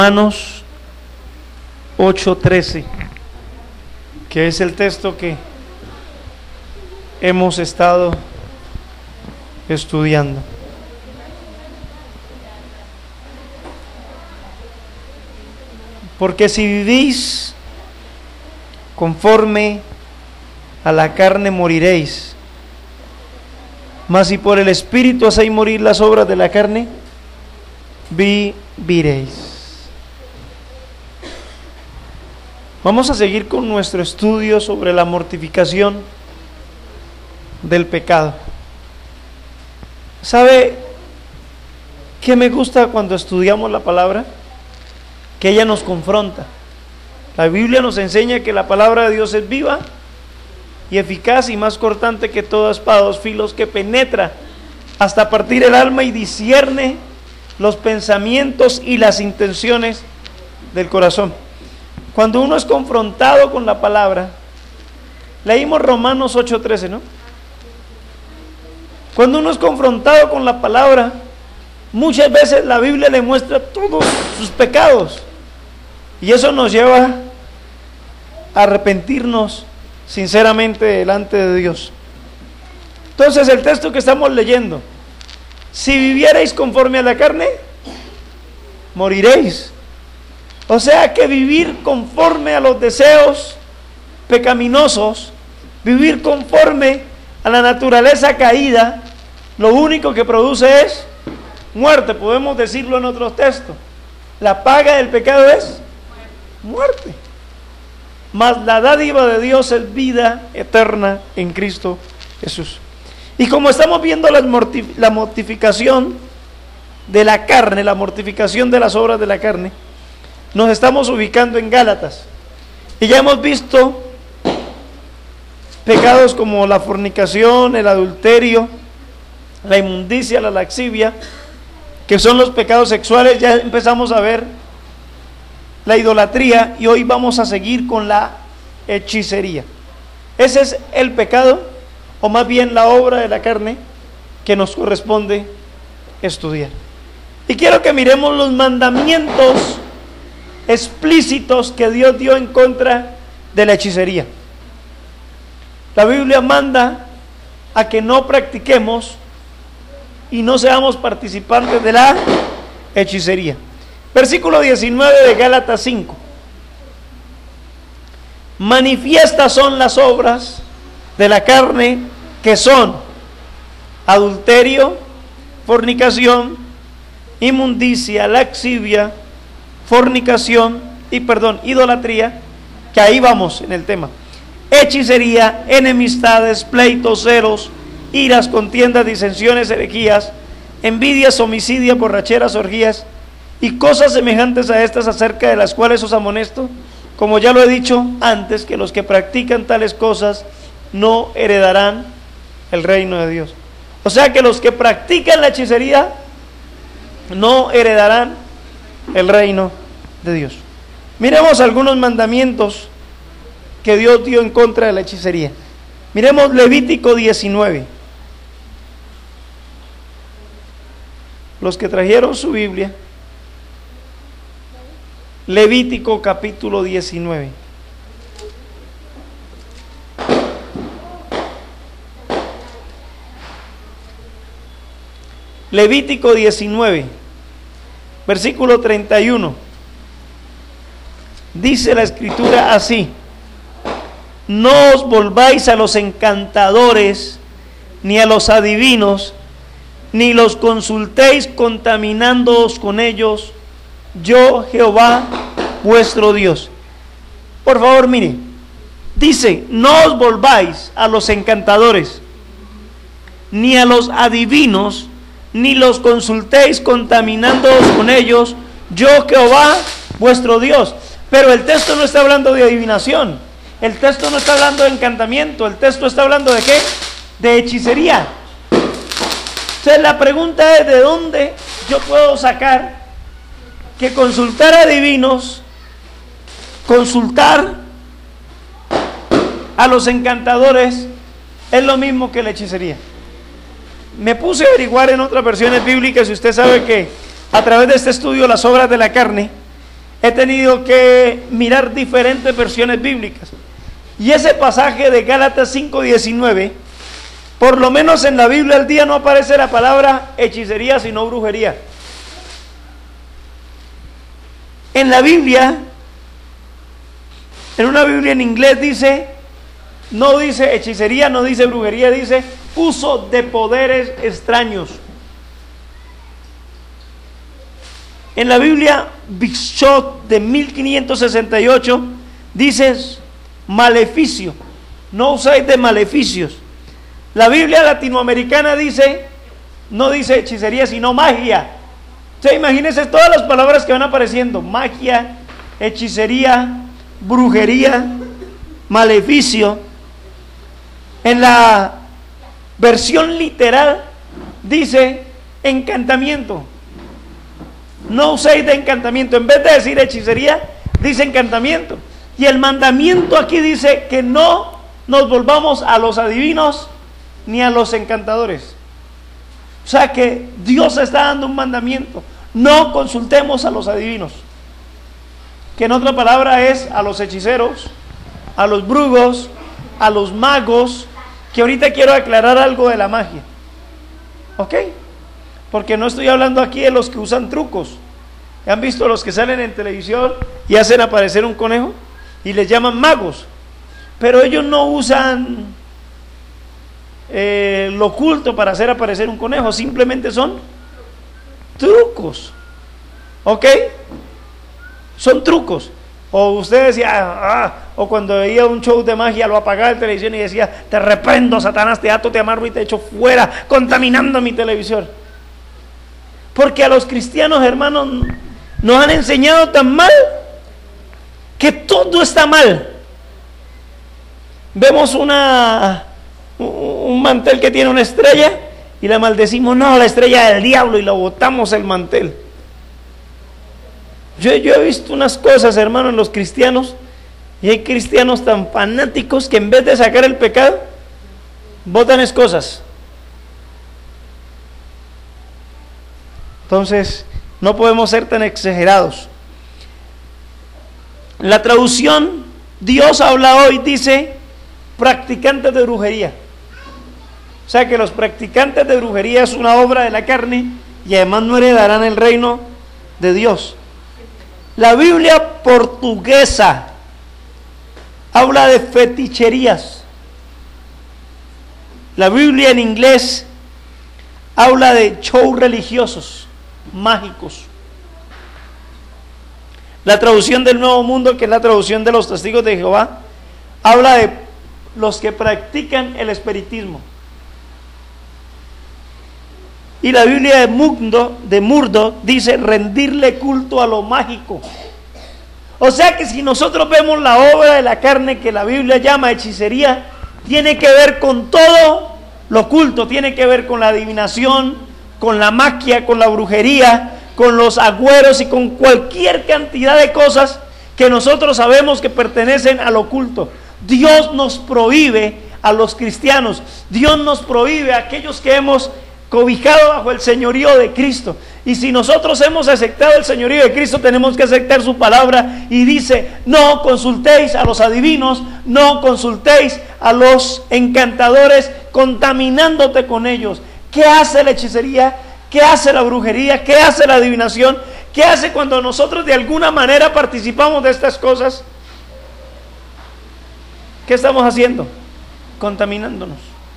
Romanos 8:13, que es el texto que hemos estado estudiando. Porque si vivís conforme a la carne moriréis, mas si por el Espíritu hacéis morir las obras de la carne, viviréis. Vamos a seguir con nuestro estudio sobre la mortificación del pecado. ¿Sabe qué me gusta cuando estudiamos la palabra? Que ella nos confronta. La Biblia nos enseña que la palabra de Dios es viva y eficaz y más cortante que toda espada de dos filos, que penetra hasta partir el alma y discierne los pensamientos y las intenciones del corazón. Cuando uno es confrontado con la palabra, leímos Romanos 8:13, ¿no? Cuando uno es confrontado con la palabra, muchas veces la Biblia le muestra todos sus pecados, y eso nos lleva a arrepentirnos sinceramente delante de Dios. Entonces, el texto que estamos leyendo: si vivierais conforme a la carne, moriréis. O sea que vivir conforme a los deseos pecaminosos, vivir conforme a la naturaleza caída, lo único que produce es muerte. Podemos decirlo en otros textos: la paga del pecado es muerte, mas la dádiva de Dios es vida eterna en Cristo Jesús. Y como estamos viendo la mortificación de la carne, la mortificación de las obras de la carne, nos estamos ubicando en Gálatas, y ya hemos visto pecados como la fornicación, el adulterio, la inmundicia, la lascivia, que son los pecados sexuales. Ya empezamos a ver la idolatría, y hoy vamos a seguir con la hechicería. Ese es el pecado, o más bien la obra de la carne, que nos corresponde estudiar. Y quiero que miremos los mandamientos explícitos que Dios dio en contra de la hechicería. La Biblia manda a que no practiquemos y no seamos participantes de la hechicería. Versículo 19 de Gálatas 5. Manifiestas son las obras de la carne, que son adulterio, fornicación, inmundicia, lascivia, idolatría, que ahí vamos en el tema, hechicería, enemistades, pleitos, celos, iras, contiendas, disensiones, herejías, envidias, homicidios, borracheras, orgías y cosas semejantes a estas, acerca de las cuales os amonesto, como ya lo he dicho antes, que los que practican tales cosas no heredarán el reino de Dios. O sea que los que practican la hechicería no heredarán el reino de Dios. Miremos algunos mandamientos que Dios dio en contra de la hechicería. Miremos Levítico 19. Los que trajeron su Biblia, Levítico capítulo 19. Levítico 19, versículo 31. Dice la Escritura así: no os volváis a los encantadores, ni a los adivinos, ni los consultéis contaminándoos con ellos, yo Jehová vuestro Dios. Por favor, mire, dice: no os volváis a los encantadores, ni a los adivinos, ni los consultéis contaminándoos con ellos, yo Jehová vuestro Dios. Pero el texto no está hablando de adivinación, el texto no está hablando de encantamiento, el texto está hablando de ¿qué? De hechicería. Entonces la pregunta es: ¿de dónde yo puedo sacar que consultar a adivinos, consultar a los encantadores es lo mismo que la hechicería? Me puse a averiguar en otras versiones bíblicas, y usted sabe que a través de este estudio, las obras de la carne, he tenido que mirar diferentes versiones bíblicas. Y ese pasaje de Gálatas 5:19, por lo menos en la Biblia al día no aparece la palabra hechicería, sino brujería. En la Biblia, en una Biblia en inglés dice, no dice hechicería, no dice brujería, dice uso de poderes extraños. En la Biblia Big Shot de 1568 dice maleficio, no usáis de maleficios. La Biblia latinoamericana dice, no dice hechicería, sino magia. Entonces imagínense todas las palabras que van apareciendo: magia, hechicería, brujería, maleficio. En la versión literal dice encantamiento. No uséis de encantamiento. En vez de decir hechicería, dice encantamiento. Y el mandamiento aquí dice que no nos volvamos a los adivinos ni a los encantadores. O sea que Dios está dando un mandamiento: no consultemos a los adivinos, que en otra palabra es a los hechiceros, a los brujos, a los magos. Que ahorita quiero aclarar algo de la magia, ¿ok? Porque no estoy hablando aquí de los que usan trucos. ¿Han visto los que salen en televisión y hacen aparecer un conejo y les llaman magos? Pero ellos no usan lo oculto para hacer aparecer un conejo, simplemente son trucos, ¿ok? Son trucos. O usted decía, o cuando veía un show de magia lo apagaba en televisión y decía: te reprendo, Satanás, te ato, te amarro y te echo fuera, contaminando mi televisor. Porque a los cristianos, hermanos, nos han enseñado tan mal que todo está mal. Vemos un mantel que tiene una estrella y la maldecimos: no, la estrella del diablo, y lo botamos el mantel. Yo he visto unas cosas, hermano, en los cristianos, y hay cristianos tan fanáticos que en vez de sacar el pecado, botan cosas. Entonces, no podemos ser tan exagerados. La traducción Dios habla hoy dice practicantes de brujería. O sea que los practicantes de brujería es una obra de la carne y además no heredarán el reino de Dios. La Biblia portuguesa habla de feticherías. La Biblia en inglés habla de shows religiosos, mágicos. La traducción del Nuevo Mundo, que es la traducción de los Testigos de Jehová, habla de los que practican el espiritismo. Y la Biblia de Murdoch dice rendirle culto a lo mágico. O sea que si nosotros vemos la obra de la carne que la Biblia llama hechicería, tiene que ver con todo lo oculto, tiene que ver con la adivinación, con la magia, con la brujería, con los agüeros y con cualquier cantidad de cosas que nosotros sabemos que pertenecen al oculto. Dios nos prohíbe a los cristianos, Dios nos prohíbe a aquellos que hemos cobijado bajo el señorío de Cristo. Y si nosotros hemos aceptado el señorío de Cristo, tenemos que aceptar su palabra. Y dice: no consultéis a los adivinos, no consultéis a los encantadores, contaminándote con ellos. ¿Qué hace la hechicería? ¿Qué hace la brujería? ¿Qué hace la adivinación? ¿Qué hace cuando nosotros de alguna manera participamos de estas cosas? ¿Qué estamos haciendo? Contaminándonos.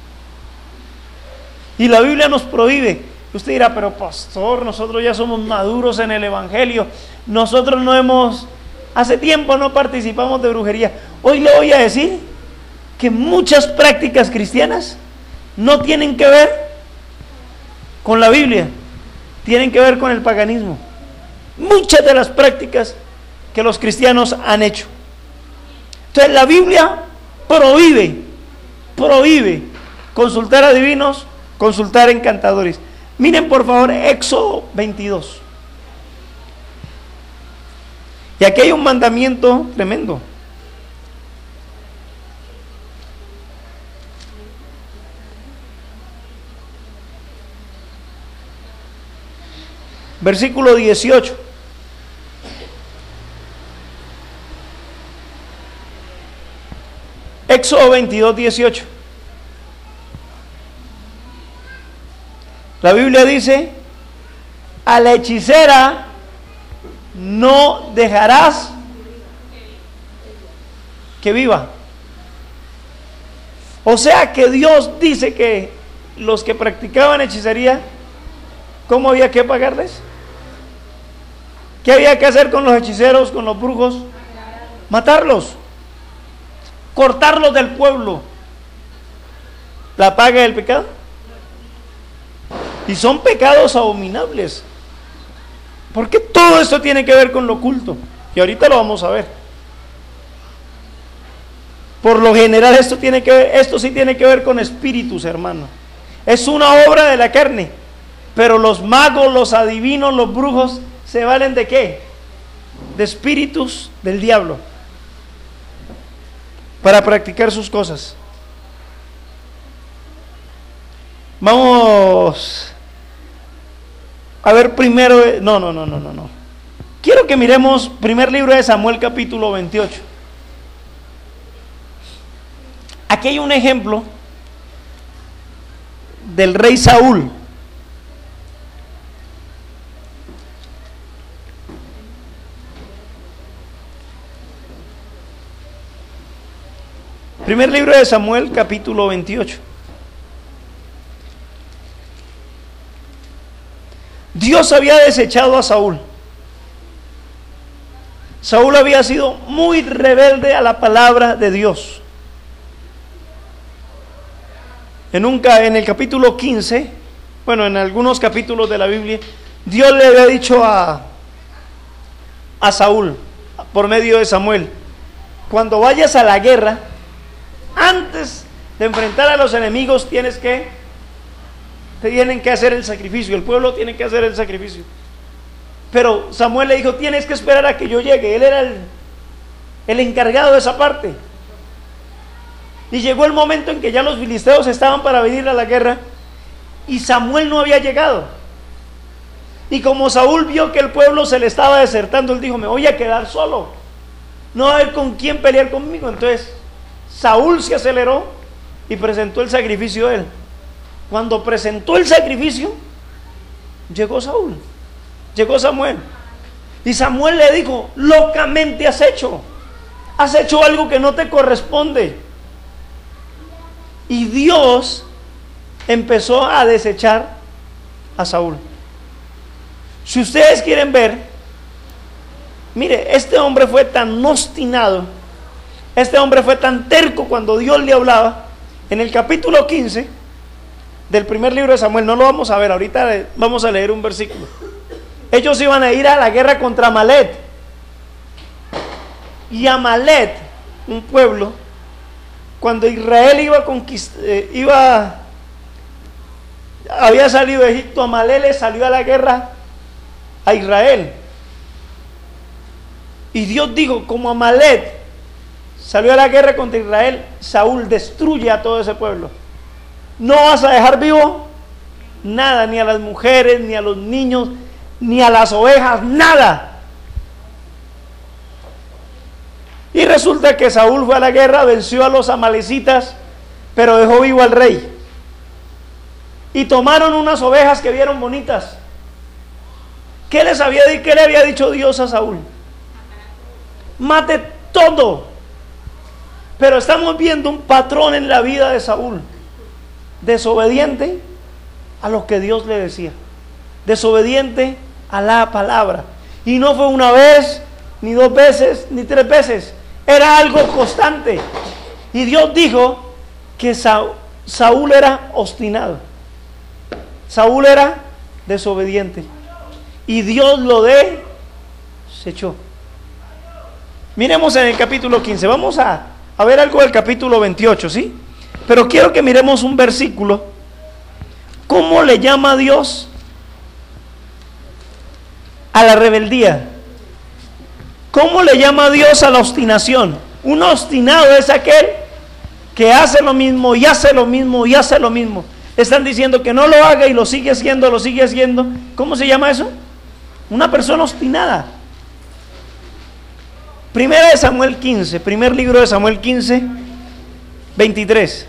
Y la Biblia nos prohíbe. Usted dirá: pero pastor, nosotros ya somos maduros en el Evangelio, nosotros hace tiempo no participamos de brujería. Hoy le voy a decir que muchas prácticas cristianas no tienen que ver con la Biblia, tienen que ver con el paganismo. Muchas de las prácticas que los cristianos han hecho. Entonces la Biblia prohíbe consultar a adivinos, consultar encantadores. Miren por favor Éxodo 22. Y aquí hay un mandamiento tremendo. Versículo 18. Éxodo 22, 18. La Biblia dice: a la hechicera no dejarás que viva. O sea que Dios dice que los que practicaban hechicería, ¿cómo había que pagarles? ¿Qué había que hacer con los hechiceros, con los brujos? Matarlos, cortarlos del pueblo. ¿La paga del pecado? Y son pecados abominables, porque todo esto tiene que ver con lo oculto, y ahorita lo vamos a ver. Por lo general esto sí tiene que ver con espíritus, hermano. Es una obra de la carne, pero los magos, los adivinos, los brujos se valen ¿de qué? De espíritus del diablo para practicar sus cosas. Vamos a ver primero, no. Quiero que miremos primer libro de Samuel, capítulo 28. Aquí hay un ejemplo del rey Saúl. Primer libro de Samuel, capítulo 28. Dios había desechado a Saúl. Saúl había sido muy rebelde a la palabra de Dios. En el capítulo 15, bueno, en algunos capítulos de la Biblia, Dios le había dicho a Saúl, por medio de Samuel: cuando vayas a la guerra, antes de enfrentar a los enemigos, tienen que hacer el sacrificio, el pueblo tiene que hacer el sacrificio. Pero Samuel le dijo: tienes que esperar a que yo llegue. Él era el encargado de esa parte. Y llegó el momento en que ya los filisteos estaban para venir a la guerra y Samuel no había llegado. Y como Saúl vio que el pueblo se le estaba desertando, él dijo: me voy a quedar solo, no va a haber con quién pelear conmigo. Entonces Saúl se aceleró y presentó el sacrificio de él. Cuando presentó el sacrificio, llegó Samuel. Y Samuel le dijo: locamente has hecho algo que no te corresponde. Y Dios empezó a desechar a Saúl. Si ustedes quieren ver, mire, este hombre fue tan obstinado, este hombre fue tan terco cuando Dios le hablaba. En el capítulo 15 del primer libro de Samuel, no lo vamos a ver, ahorita vamos a leer un versículo. Ellos iban a ir a la guerra contra Amalek. Y Amalek, un pueblo, cuando Israel había salido de Egipto, Amalek le salió a la guerra a Israel. Y Dios dijo: como Amalek salió a la guerra contra Israel, Saúl destruye a todo ese pueblo. No vas a dejar vivo nada, ni a las mujeres, ni a los niños, ni a las ovejas, nada. Y resulta que Saúl fue a la guerra, venció a los amalecitas, pero dejó vivo al rey. Y tomaron unas ovejas que vieron bonitas. ¿Qué le había dicho Dios a Saúl? Mate todo. Pero estamos viendo un patrón en la vida de Saúl: desobediente a lo que Dios le decía, desobediente a la palabra. Y no fue una vez, ni dos veces, ni tres veces. Era algo constante. Y Dios dijo que Saúl era obstinado, Saúl era desobediente, y Dios lo desechó. Miremos en el capítulo 15. Vamos a ver algo del capítulo 28, ¿sí? Pero quiero que miremos un versículo. ¿Cómo le llama Dios a la rebeldía? ¿Cómo le llama Dios a la obstinación? Un obstinado es aquel que hace lo mismo y hace lo mismo y hace lo mismo. Están diciendo que no lo haga y lo sigue haciendo, lo sigue haciendo. ¿Cómo se llama eso? Una persona obstinada. Primera de Samuel 15, primer libro de Samuel 15, 23.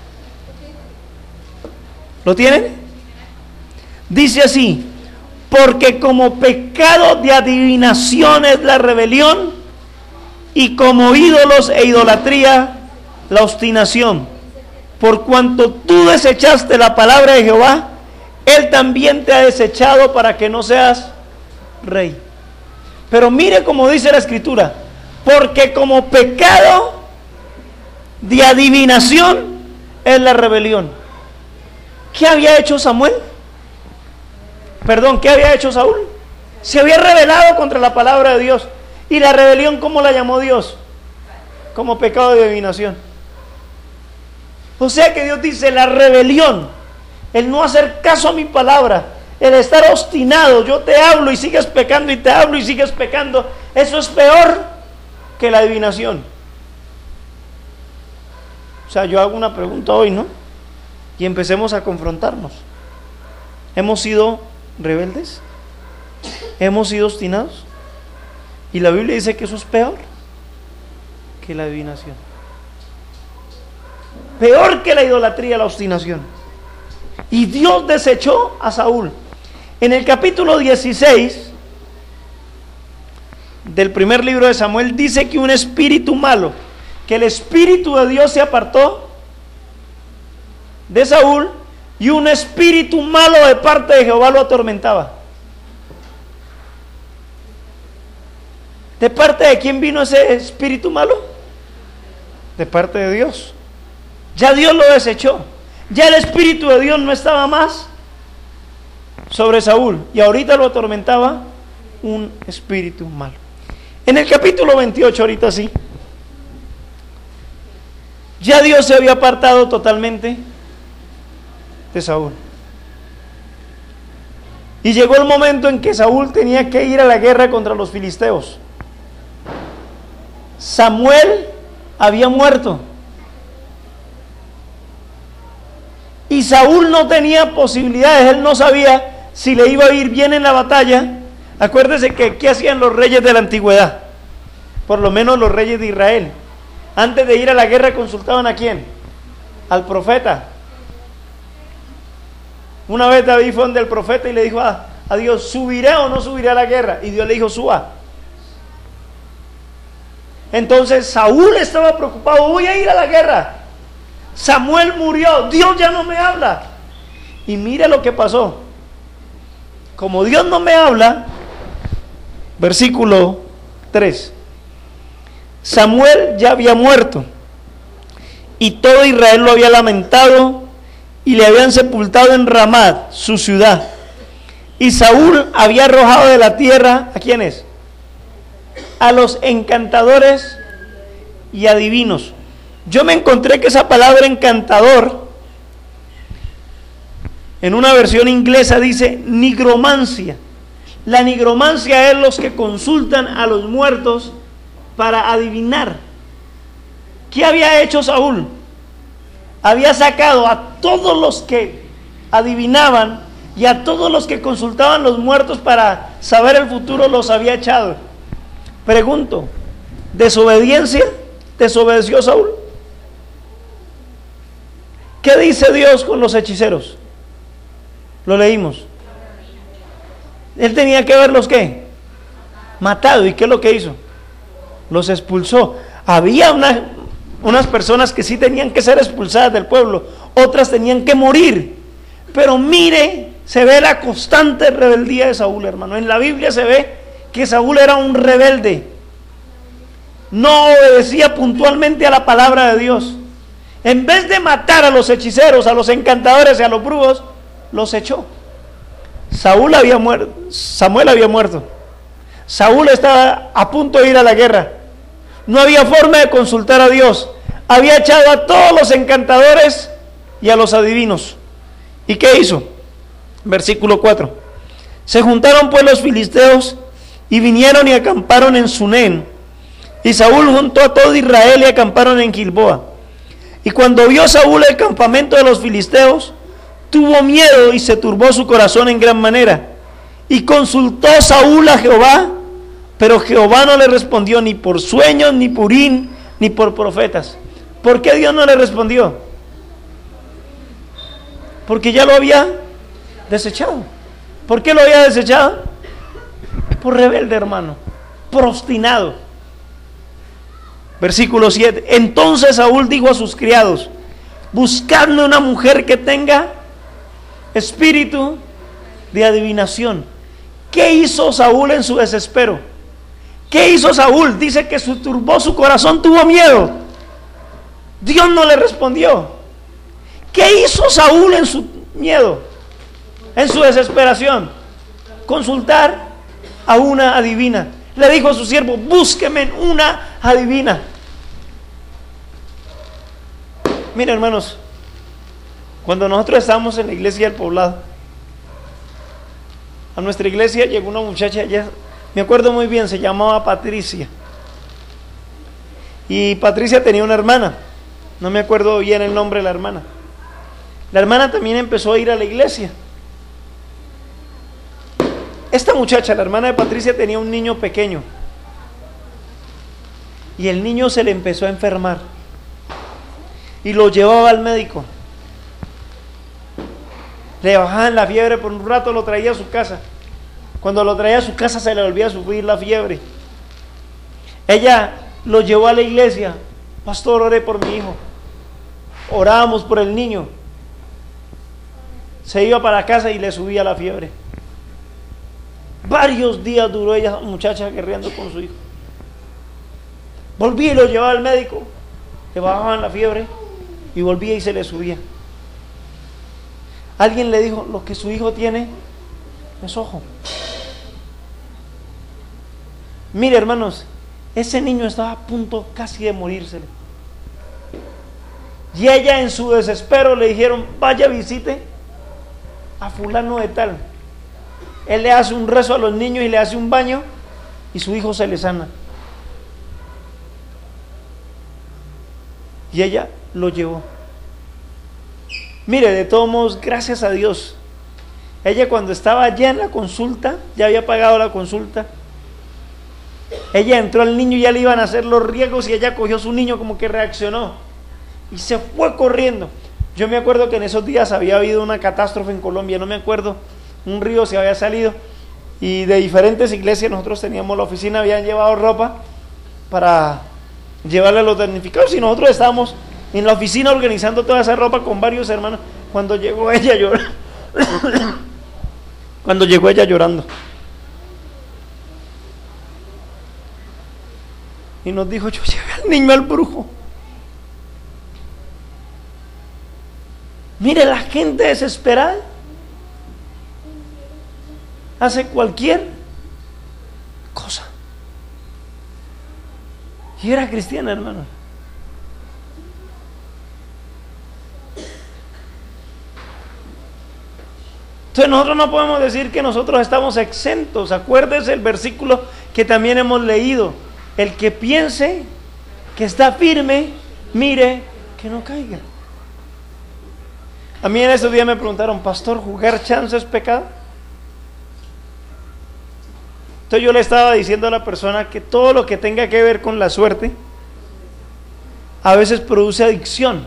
¿Lo tienen? Dice así: porque como pecado de adivinación es la rebelión, y como ídolos e idolatría la obstinación. Por cuanto tú desechaste la palabra de Jehová, Él también te ha desechado para que no seas rey. Pero mire como dice la Escritura: porque como pecado de adivinación es la rebelión. ¿Qué había hecho Samuel? Perdón, ¿qué había hecho Saúl? Se había rebelado contra la palabra de Dios. ¿Y la rebelión cómo la llamó Dios? Como pecado de adivinación. O sea que Dios dice: la rebelión, el no hacer caso a mi palabra, el estar obstinado, yo te hablo y sigues pecando, y te hablo y sigues pecando, eso es peor que la adivinación. O sea, yo hago una pregunta hoy, ¿no? Y empecemos a confrontarnos. ¿Hemos sido rebeldes? ¿Hemos sido obstinados? Y la Biblia dice que eso es peor que la adivinación, peor que la idolatría, la obstinación. Y Dios desechó a Saúl. En el capítulo 16 del primer libro de Samuel dice que un espíritu malo, que el espíritu de Dios se apartó de Saúl, y un espíritu malo de parte de Jehová lo atormentaba. ¿De parte de quién vino ese espíritu malo? De parte de Dios. Ya Dios lo desechó. Ya el espíritu de Dios no estaba más sobre Saúl, y ahorita lo atormentaba un espíritu malo. En el capítulo 28, ahorita sí, ya Dios se había apartado totalmente de Saúl. Y llegó el momento en que Saúl tenía que ir a la guerra contra los filisteos. Samuel había muerto y Saúl no tenía posibilidades. Él no sabía si le iba a ir bien en la batalla. Acuérdese que ¿qué hacían los reyes de la antigüedad? Por lo menos los reyes de Israel. Antes de ir a la guerra consultaban ¿a quién? Al profeta. Una vez David fue donde el profeta y le dijo a Dios: ¿subiré o no subiré a la guerra? Y Dios le dijo: suba. Entonces Saúl estaba preocupado: voy a ir a la guerra. Samuel murió, Dios ya no me habla. Y mire lo que pasó. Como Dios no me habla, versículo 3, Samuel ya había muerto, y todo Israel lo había lamentado, y le habían sepultado en Ramá, su ciudad. Y Saúl había arrojado de la tierra, ¿a quiénes? A los encantadores y adivinos. Yo me encontré que esa palabra encantador, en una versión inglesa dice nigromancia. La nigromancia es los que consultan a los muertos para adivinar. ¿Qué había hecho Saúl? Había sacado a todos los que adivinaban y a todos los que consultaban los muertos para saber el futuro, los había echado. Pregunto, ¿desobediencia? ¿Desobedeció Saúl? ¿Qué dice Dios con los hechiceros? Lo leímos. Él tenía que haberlos ¿qué? Matado. ¿Y qué es lo que hizo? Los expulsó. Había unas personas que sí tenían que ser expulsadas del pueblo, otras tenían que morir. Pero mire, se ve la constante rebeldía de Saúl, hermano. En la Biblia se ve que Saúl era un rebelde. No obedecía puntualmente a la palabra de Dios. En vez de matar a los hechiceros, a los encantadores y a los brujos, los echó. Samuel había muerto. Saúl estaba a punto de ir a la guerra. No había forma de consultar a Dios. Había echado a todos los encantadores y a los adivinos. ¿Y qué hizo? Versículo 4. Se juntaron pues los filisteos y vinieron y acamparon en Sunén. Y Saúl juntó a todo Israel y acamparon en Gilboa. Y cuando vio Saúl el campamento de los filisteos, tuvo miedo y se turbó su corazón en gran manera. Y consultó Saúl a Jehová, pero Jehová no le respondió ni por sueños, ni por Urim, ni por profetas. ¿Por qué Dios no le respondió? Porque ya lo había desechado. ¿Por qué lo había desechado? Por rebelde, hermano, por obstinado. Versículo 7. Entonces Saúl dijo a sus criados: buscadme una mujer que tenga espíritu de adivinación. ¿Qué hizo Saúl en su desespero? ¿Qué hizo Saúl? Dice que se turbó su corazón, tuvo miedo. Dios no le respondió. ¿Qué hizo Saúl en su miedo, en su desesperación? Consultar a una adivina. Le dijo a su siervo: búsqueme una adivina. Miren, hermanos, cuando nosotros estábamos en la iglesia del poblado, a nuestra iglesia llegó una muchacha, ya me acuerdo muy bien, se llamaba Patricia. Y Patricia tenía una hermana, no me acuerdo bien el nombre de la hermana. La hermana también empezó a ir a la iglesia. Esta muchacha, la hermana de Patricia, tenía un niño pequeño. Y el niño se le empezó a enfermar. Y lo llevaba al médico. Le bajaban la fiebre, por un rato lo traía a su casa. Cuando lo traía a su casa se le volvía a subir la fiebre. Ella lo llevó a la iglesia. Pastor, oré por mi hijo. Orábamos por el niño. Se iba para casa y le subía la fiebre. Varios días duró ella, muchacha, guerreando con su hijo. Volvía y lo llevaba al médico. Le bajaban la fiebre y volvía y se le subía. Alguien le dijo: lo que su hijo tiene es ojo. Mire, hermanos, ese niño estaba a punto casi de morírsele. Y ella, en su desespero, le dijeron: vaya, visite a fulano de tal. Él le hace un rezo a los niños y le hace un baño y su hijo se le sana. Y ella lo llevó. Mire, de todos modos, gracias a Dios, ella, cuando estaba allá en la consulta, ya había pagado la consulta, ella entró al niño y ya le iban a hacer los riegos y ella cogió a su niño, como que reaccionó y se fue corriendo. Yo me acuerdo que en esos días había habido una catástrofe en Colombia, no me acuerdo, un río se había salido y de diferentes iglesias nosotros teníamos la oficina, habían llevado ropa para llevarle a los damnificados y nosotros estábamos en la oficina organizando toda esa ropa con varios hermanos. Cuando llegó ella llorando, cuando llegó ella llorando y nos dijo: yo llevé al niño al brujo. Mire, la gente desesperada hace cualquier cosa. Y era cristiana, hermano. Entonces nosotros no podemos decir que nosotros estamos exentos. Acuérdese el versículo que también hemos leído: el que piense que está firme, mire que no caiga. A mí en esos días me preguntaron: pastor, ¿jugar chance es pecado? Entonces yo le estaba diciendo a la persona que todo lo que tenga que ver con la suerte a veces produce adicción.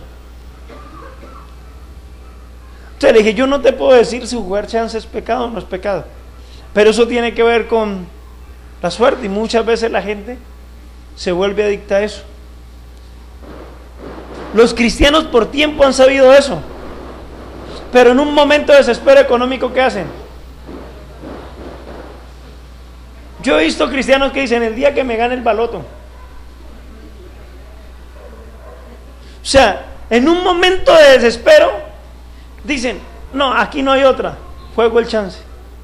Entonces le dije: yo no te puedo decir si jugar chance es pecado o no es pecado, pero eso tiene que ver con la suerte y muchas veces la gente se vuelve adicta a eso. Los cristianos por tiempo han sabido eso, pero en un momento de desespero económico, ¿qué hacen? Yo he visto cristianos que dicen: el día que me gane el baloto. O sea, en un momento de desespero dicen: no, aquí no hay otra, juego el chance.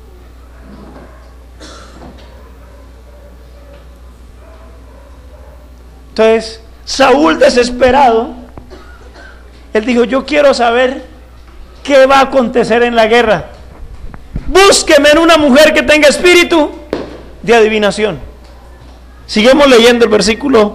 Entonces Saúl, desesperado, él dijo: yo quiero saber qué va a acontecer en la guerra. Búsqueme en una mujer que tenga espíritu de adivinación. Sigamos leyendo el versículo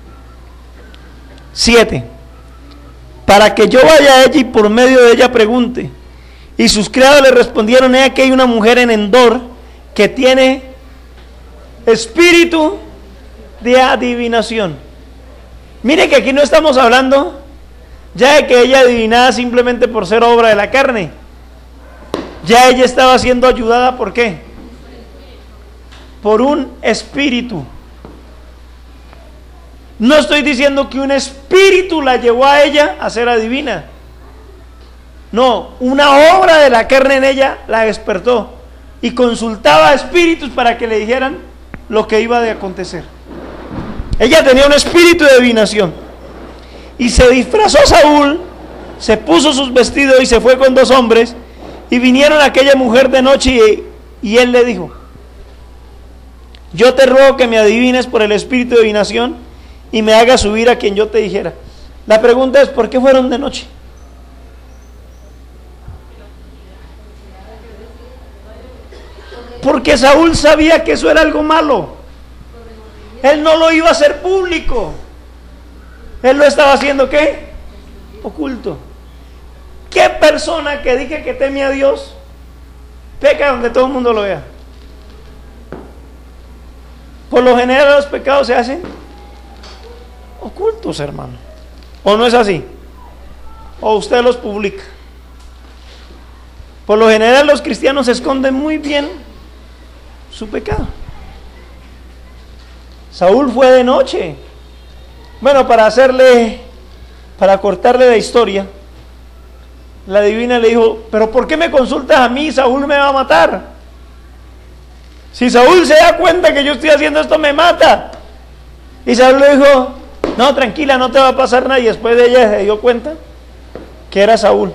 7. Para que yo vaya a ella y por medio de ella pregunte. Y sus criados le respondieron: he aquí hay una mujer en Endor que tiene espíritu de adivinación. Mire que aquí no estamos hablando ya de que ella adivinaba simplemente por ser obra de la carne. Ya ella estaba siendo ayudada, ¿por qué? Por un espíritu. No estoy diciendo que un espíritu la llevó a ella a ser adivina. No, una obra de la carne en ella la despertó y consultaba a espíritus para que le dijeran lo que iba a acontecer. Ella tenía un espíritu de adivinación y se disfrazó a Saúl, se puso sus vestidos y se fue con 2 hombres y vinieron a aquella mujer de noche y él le dijo: yo te ruego que me adivines por el espíritu de adivinación y me hagas subir a quien yo te dijera. La pregunta es: ¿por qué fueron de noche? Porque Saúl sabía que eso era algo malo. Él no lo iba a hacer público. Él lo estaba haciendo, ¿qué? Oculto. ¿Qué persona que dice que teme a Dios peca donde todo el mundo lo vea? Por lo general los pecados se hacen ocultos, hermano. ¿O no es así? ¿O usted los publica? Por lo general los cristianos esconden muy bien su pecado. Saúl fue de noche. Bueno, para cortarle la historia, la divina le dijo: pero ¿por qué me consultas a mí? Saúl me va a matar. Si Saúl se da cuenta que yo estoy haciendo esto, me mata. Y Saúl le dijo: no, tranquila, no te va a pasar nada. Y después de ella se dio cuenta que era Saúl.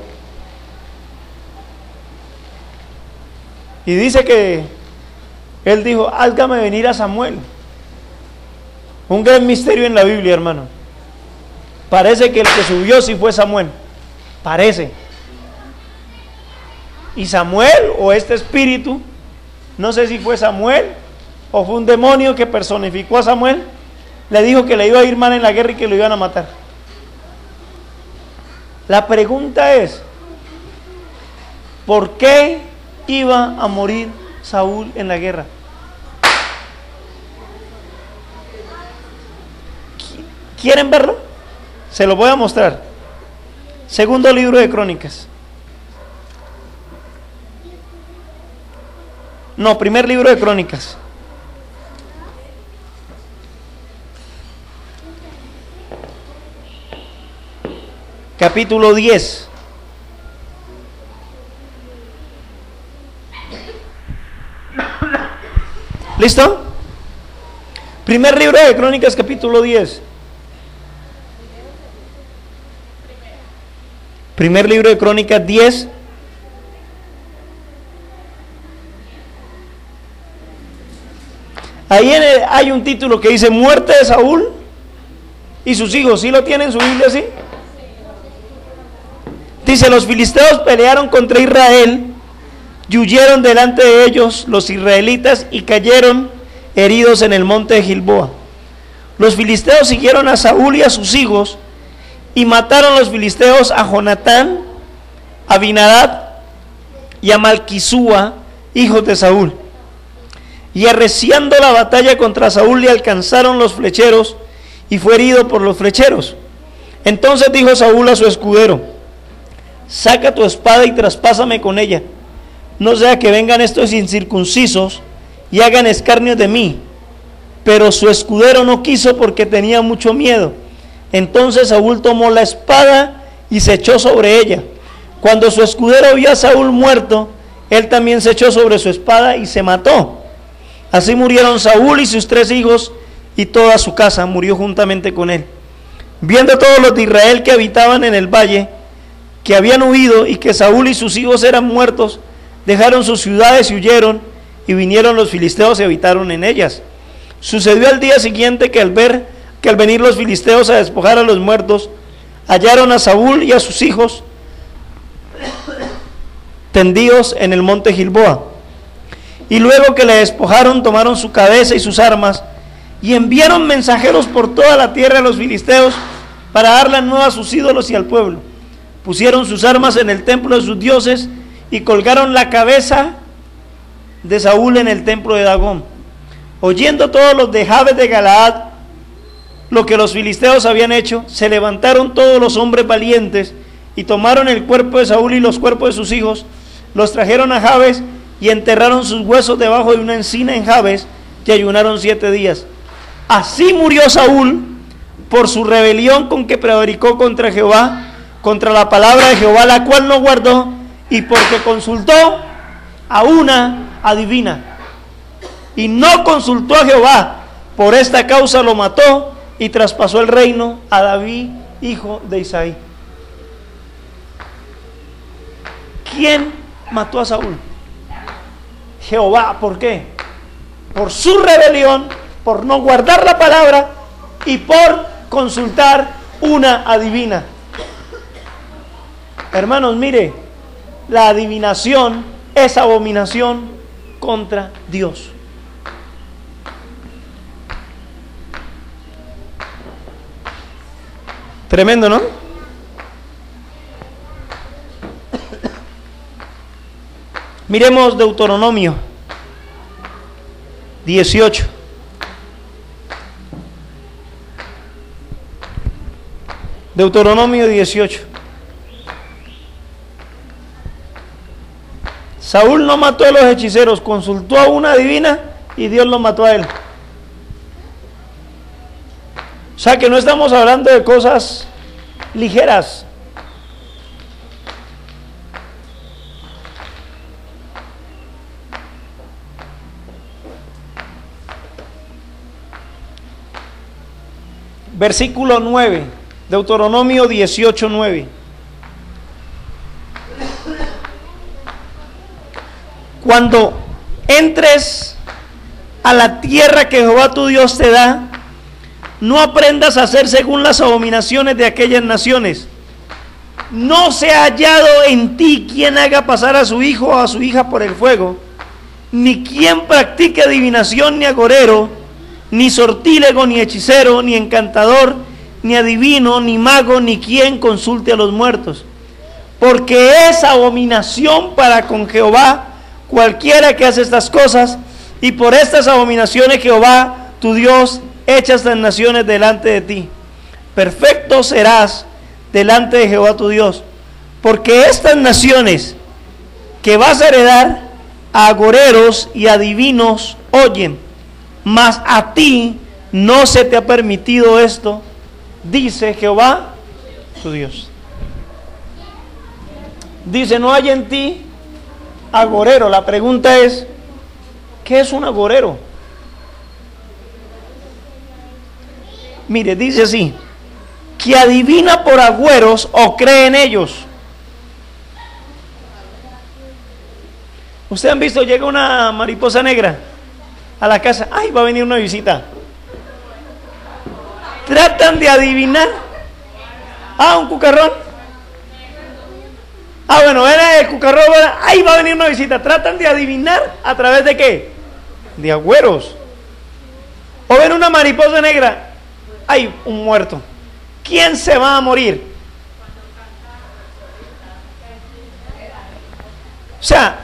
Y dice que él dijo: hágame venir a Samuel. Un gran misterio en la Biblia, hermano. Parece que el que subió sí fue Samuel. Parece. Y Samuel, o este espíritu, no sé si fue Samuel o fue un demonio que personificó a Samuel, le dijo que le iba a ir mal en la guerra y que lo iban a matar. La pregunta es: ¿por qué iba a morir Saúl en la guerra? ¿Quieren verlo? Se lo voy a mostrar. Segundo libro de Crónicas. No, primer libro de Crónicas. Capítulo 10. ¿Listo? Primer libro de Crónicas, capítulo 10. Primer libro de Crónicas 10. Ahí hay un título que dice: muerte de Saúl y sus hijos. ¿Sí lo tienen en su Biblia así? Dice: los filisteos pelearon contra Israel y huyeron delante de ellos los israelitas y cayeron heridos en el monte de Gilboa. Los filisteos siguieron a Saúl y a sus hijos y mataron los filisteos a Jonatán, a Abinadab y a Malquisúa, hijos de Saúl. Y arreciando la batalla contra Saúl le alcanzaron los flecheros y fue herido por los flecheros. Entonces dijo Saúl a su escudero: saca tu espada y traspásame con ella, no sea que vengan estos incircuncisos y hagan escarnio de mí. Pero su escudero no quiso porque tenía mucho miedo. Entonces Saúl tomó la espada y se echó sobre ella. Cuando su escudero vio a Saúl muerto, él también se echó sobre su espada y se mató. Así murieron Saúl y sus 3 hijos, y toda su casa murió juntamente con él. Viendo todos los de Israel que habitaban en el valle, que habían huido y que Saúl y sus hijos eran muertos, dejaron sus ciudades y huyeron, y vinieron los filisteos y habitaron en ellas. Sucedió al día siguiente que al venir los filisteos a despojar a los muertos, hallaron a Saúl y a sus hijos tendidos en el monte Gilboa. Y luego que le despojaron, tomaron su cabeza y sus armas y enviaron mensajeros por toda la tierra a los filisteos para dar la nueva a sus ídolos y al pueblo. Pusieron sus armas en el templo de sus dioses y colgaron la cabeza de Saúl en el templo de Dagón. Oyendo todos los de Jabes de Galaad lo que los filisteos habían hecho, se levantaron todos los hombres valientes y tomaron el cuerpo de Saúl y los cuerpos de sus hijos, los trajeron a Jabes y enterraron sus huesos debajo de una encina en Jabes y ayunaron 7 días. Así murió Saúl por su rebelión con que prevaricó contra Jehová, contra la palabra de Jehová, la cual no guardó, y porque consultó a una adivina y no consultó a Jehová. Por esta causa lo mató y traspasó el reino a David, hijo de Isaí. ¿Quién mató a Saúl? Jehová. ¿Por qué? Por su rebelión, por no guardar la palabra y por consultar una adivina. Hermanos, mire, la adivinación es abominación contra Dios. Tremendo, ¿no? Miremos Deuteronomio 18. Deuteronomio 18. Saúl no mató a los hechiceros, consultó a una adivina y Dios lo mató a él. O sea que no estamos hablando de cosas ligeras. Versículo 9, Deuteronomio 18, 9. Cuando entres a la tierra que Jehová tu Dios te da, no aprendas a hacer según las abominaciones de aquellas naciones. No se ha hallado en ti quien haga pasar a su hijo o a su hija por el fuego, ni quien practique adivinación, ni agorero, ni sortílego, ni hechicero, ni encantador, ni adivino, ni mago, ni quien consulte a los muertos. Porque es abominación para con Jehová cualquiera que hace estas cosas, y por estas abominaciones Jehová tu Dios echa estas naciones delante de ti. Perfecto serás delante de Jehová tu Dios, porque estas naciones que vas a heredar a agoreros y adivinos oyen, mas a ti no se te ha permitido esto, dice Jehová tu Dios. Dice, no hay en ti agorero. La pregunta es, ¿qué es un agorero? Mire, dice así, que adivina por agüeros o cree en ellos. Ustedes han visto, llega una mariposa negra a la casa, ay, va a venir una visita. Tratan de adivinar. Ah, un cucarrón. Ah, bueno, era el cucarrón, ahí va a venir una visita. Tratan de adivinar a través de ¿qué? De agüeros. O ven una mariposa negra, hay un muerto. ¿Quién se va a morir? O sea,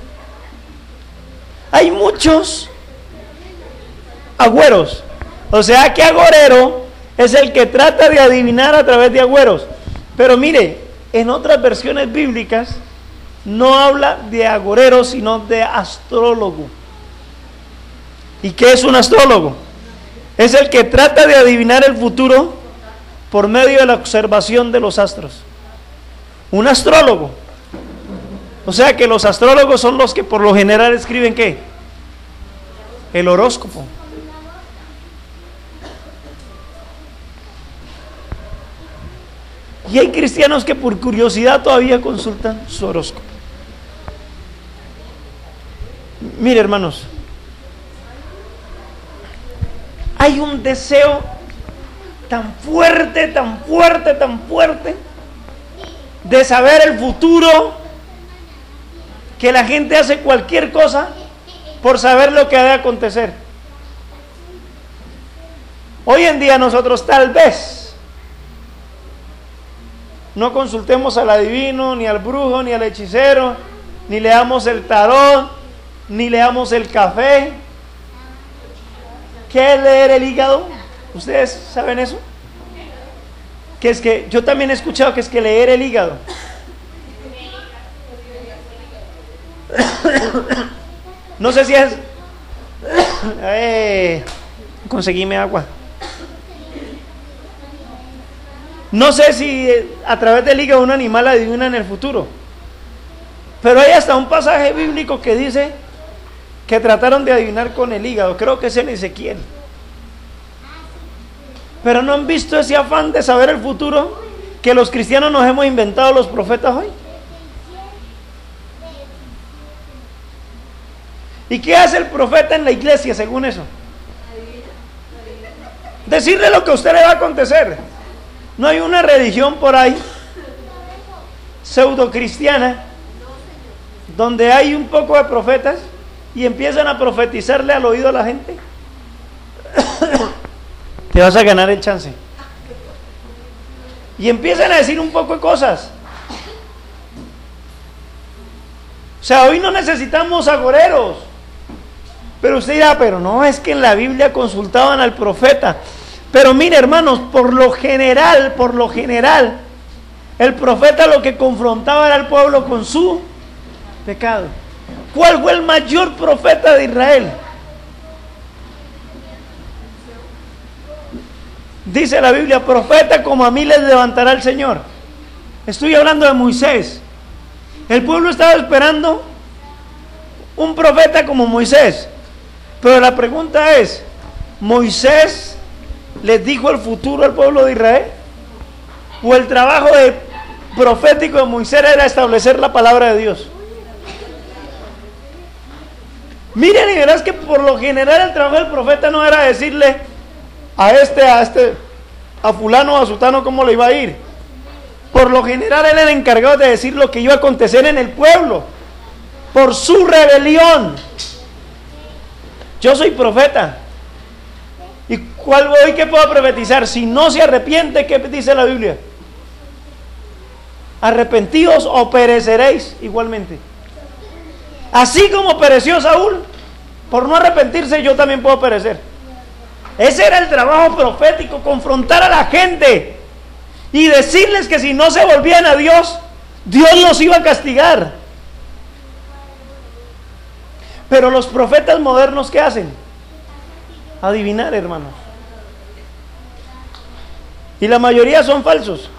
hay muchos agüeros. O sea que agorero es el que trata de adivinar a través de agüeros. Pero mire, en otras versiones bíblicas no habla de agorero, sino de astrólogo. ¿Y qué es un astrólogo? Es el que trata de adivinar el futuro por medio de la observación de los astros. Un astrólogo. O sea que los astrólogos son los que por lo general escriben ¿qué? El horóscopo. Y hay cristianos que por curiosidad todavía consultan su horóscopo. Mire, hermanos, hay un deseo tan fuerte, tan fuerte, tan fuerte de saber el futuro, que la gente hace cualquier cosa por saber lo que ha de acontecer. Hoy en día nosotros tal vez no consultemos al adivino, ni al brujo, ni al hechicero, ni leamos el tarot, ni leamos el café. ¿Qué es leer el hígado? ¿Ustedes saben eso? Que es que yo también he escuchado que es que leer el hígado. No sé si es... conseguíme agua. No sé si a través del hígado un animal adivina en el futuro. Pero hay hasta un pasaje bíblico que dice que trataron de adivinar con el hígado. Creo que es en Ezequiel. Pero no han visto ese afán de saber el futuro que los cristianos nos hemos inventado los profetas hoy. ¿Y qué hace el profeta en la iglesia según eso? Decirle lo que a usted le va a acontecer. No hay una religión por ahí pseudo cristiana donde hay un poco de profetas y empiezan a profetizarle al oído a la gente. Te vas a ganar el chance. Y empiezan a decir un poco de cosas. O sea, hoy no necesitamos agoreros. Pero usted dirá, pero no, es que en la Biblia consultaban al profeta. Pero mire, hermanos, por lo general, el profeta lo que confrontaba era al pueblo con su pecado. ¿Cuál fue el mayor profeta de Israel? Dice la Biblia, profeta como a mí les levantará el Señor. Estoy hablando de Moisés. El pueblo estaba esperando un profeta como Moisés. Pero la pregunta es, ¿Moisés les dijo el futuro al pueblo de Israel? ¿O el trabajo profético de Moisés era establecer la palabra de Dios? Miren y verás que por lo general el trabajo del profeta no era decirle a fulano o a sutano cómo le iba a ir. Por lo general él era el encargado de decir lo que iba a acontecer en el pueblo por su rebelión. Yo soy profeta. ¿Y cuál hoy qué puedo profetizar? Si no se arrepiente, ¿qué dice la Biblia? Arrepentidos o pereceréis igualmente. Así como pereció Saúl, por no arrepentirse, yo también puedo perecer. Ese era el trabajo profético, confrontar a la gente y decirles que si no se volvían a Dios, Dios los iba a castigar. Pero los profetas modernos, ¿qué hacen? Adivinar, hermanos. Y la mayoría son falsos.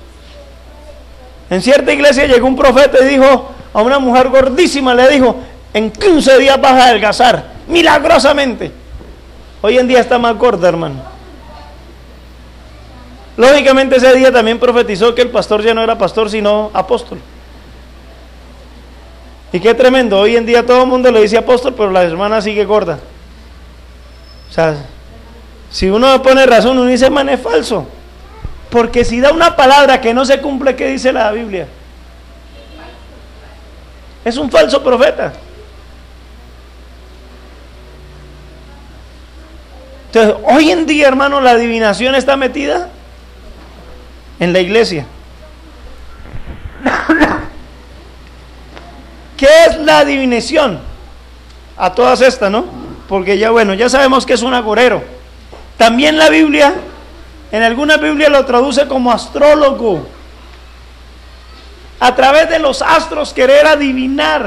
En cierta iglesia llegó un profeta y dijo a una mujer gordísima, le dijo, en 15 días vas a adelgazar, milagrosamente. Hoy en día está más gorda, hermano. Lógicamente ese día también profetizó que el pastor ya no era pastor, sino apóstol. Y qué tremendo, hoy en día todo el mundo le dice apóstol, pero la hermana sigue gorda. O sea, si uno pone razón, uno dice, man, es falso. Porque si da una palabra que no se cumple, ¿qué dice la Biblia? Es un falso profeta. Entonces, hoy en día, hermano, la adivinación está metida en la iglesia. ¿Qué es la adivinación? A todas estas, ¿no? Porque ya, bueno, ya sabemos que es un agorero. También la Biblia, en alguna Biblia lo traduce como astrólogo. A través de los astros querer adivinar.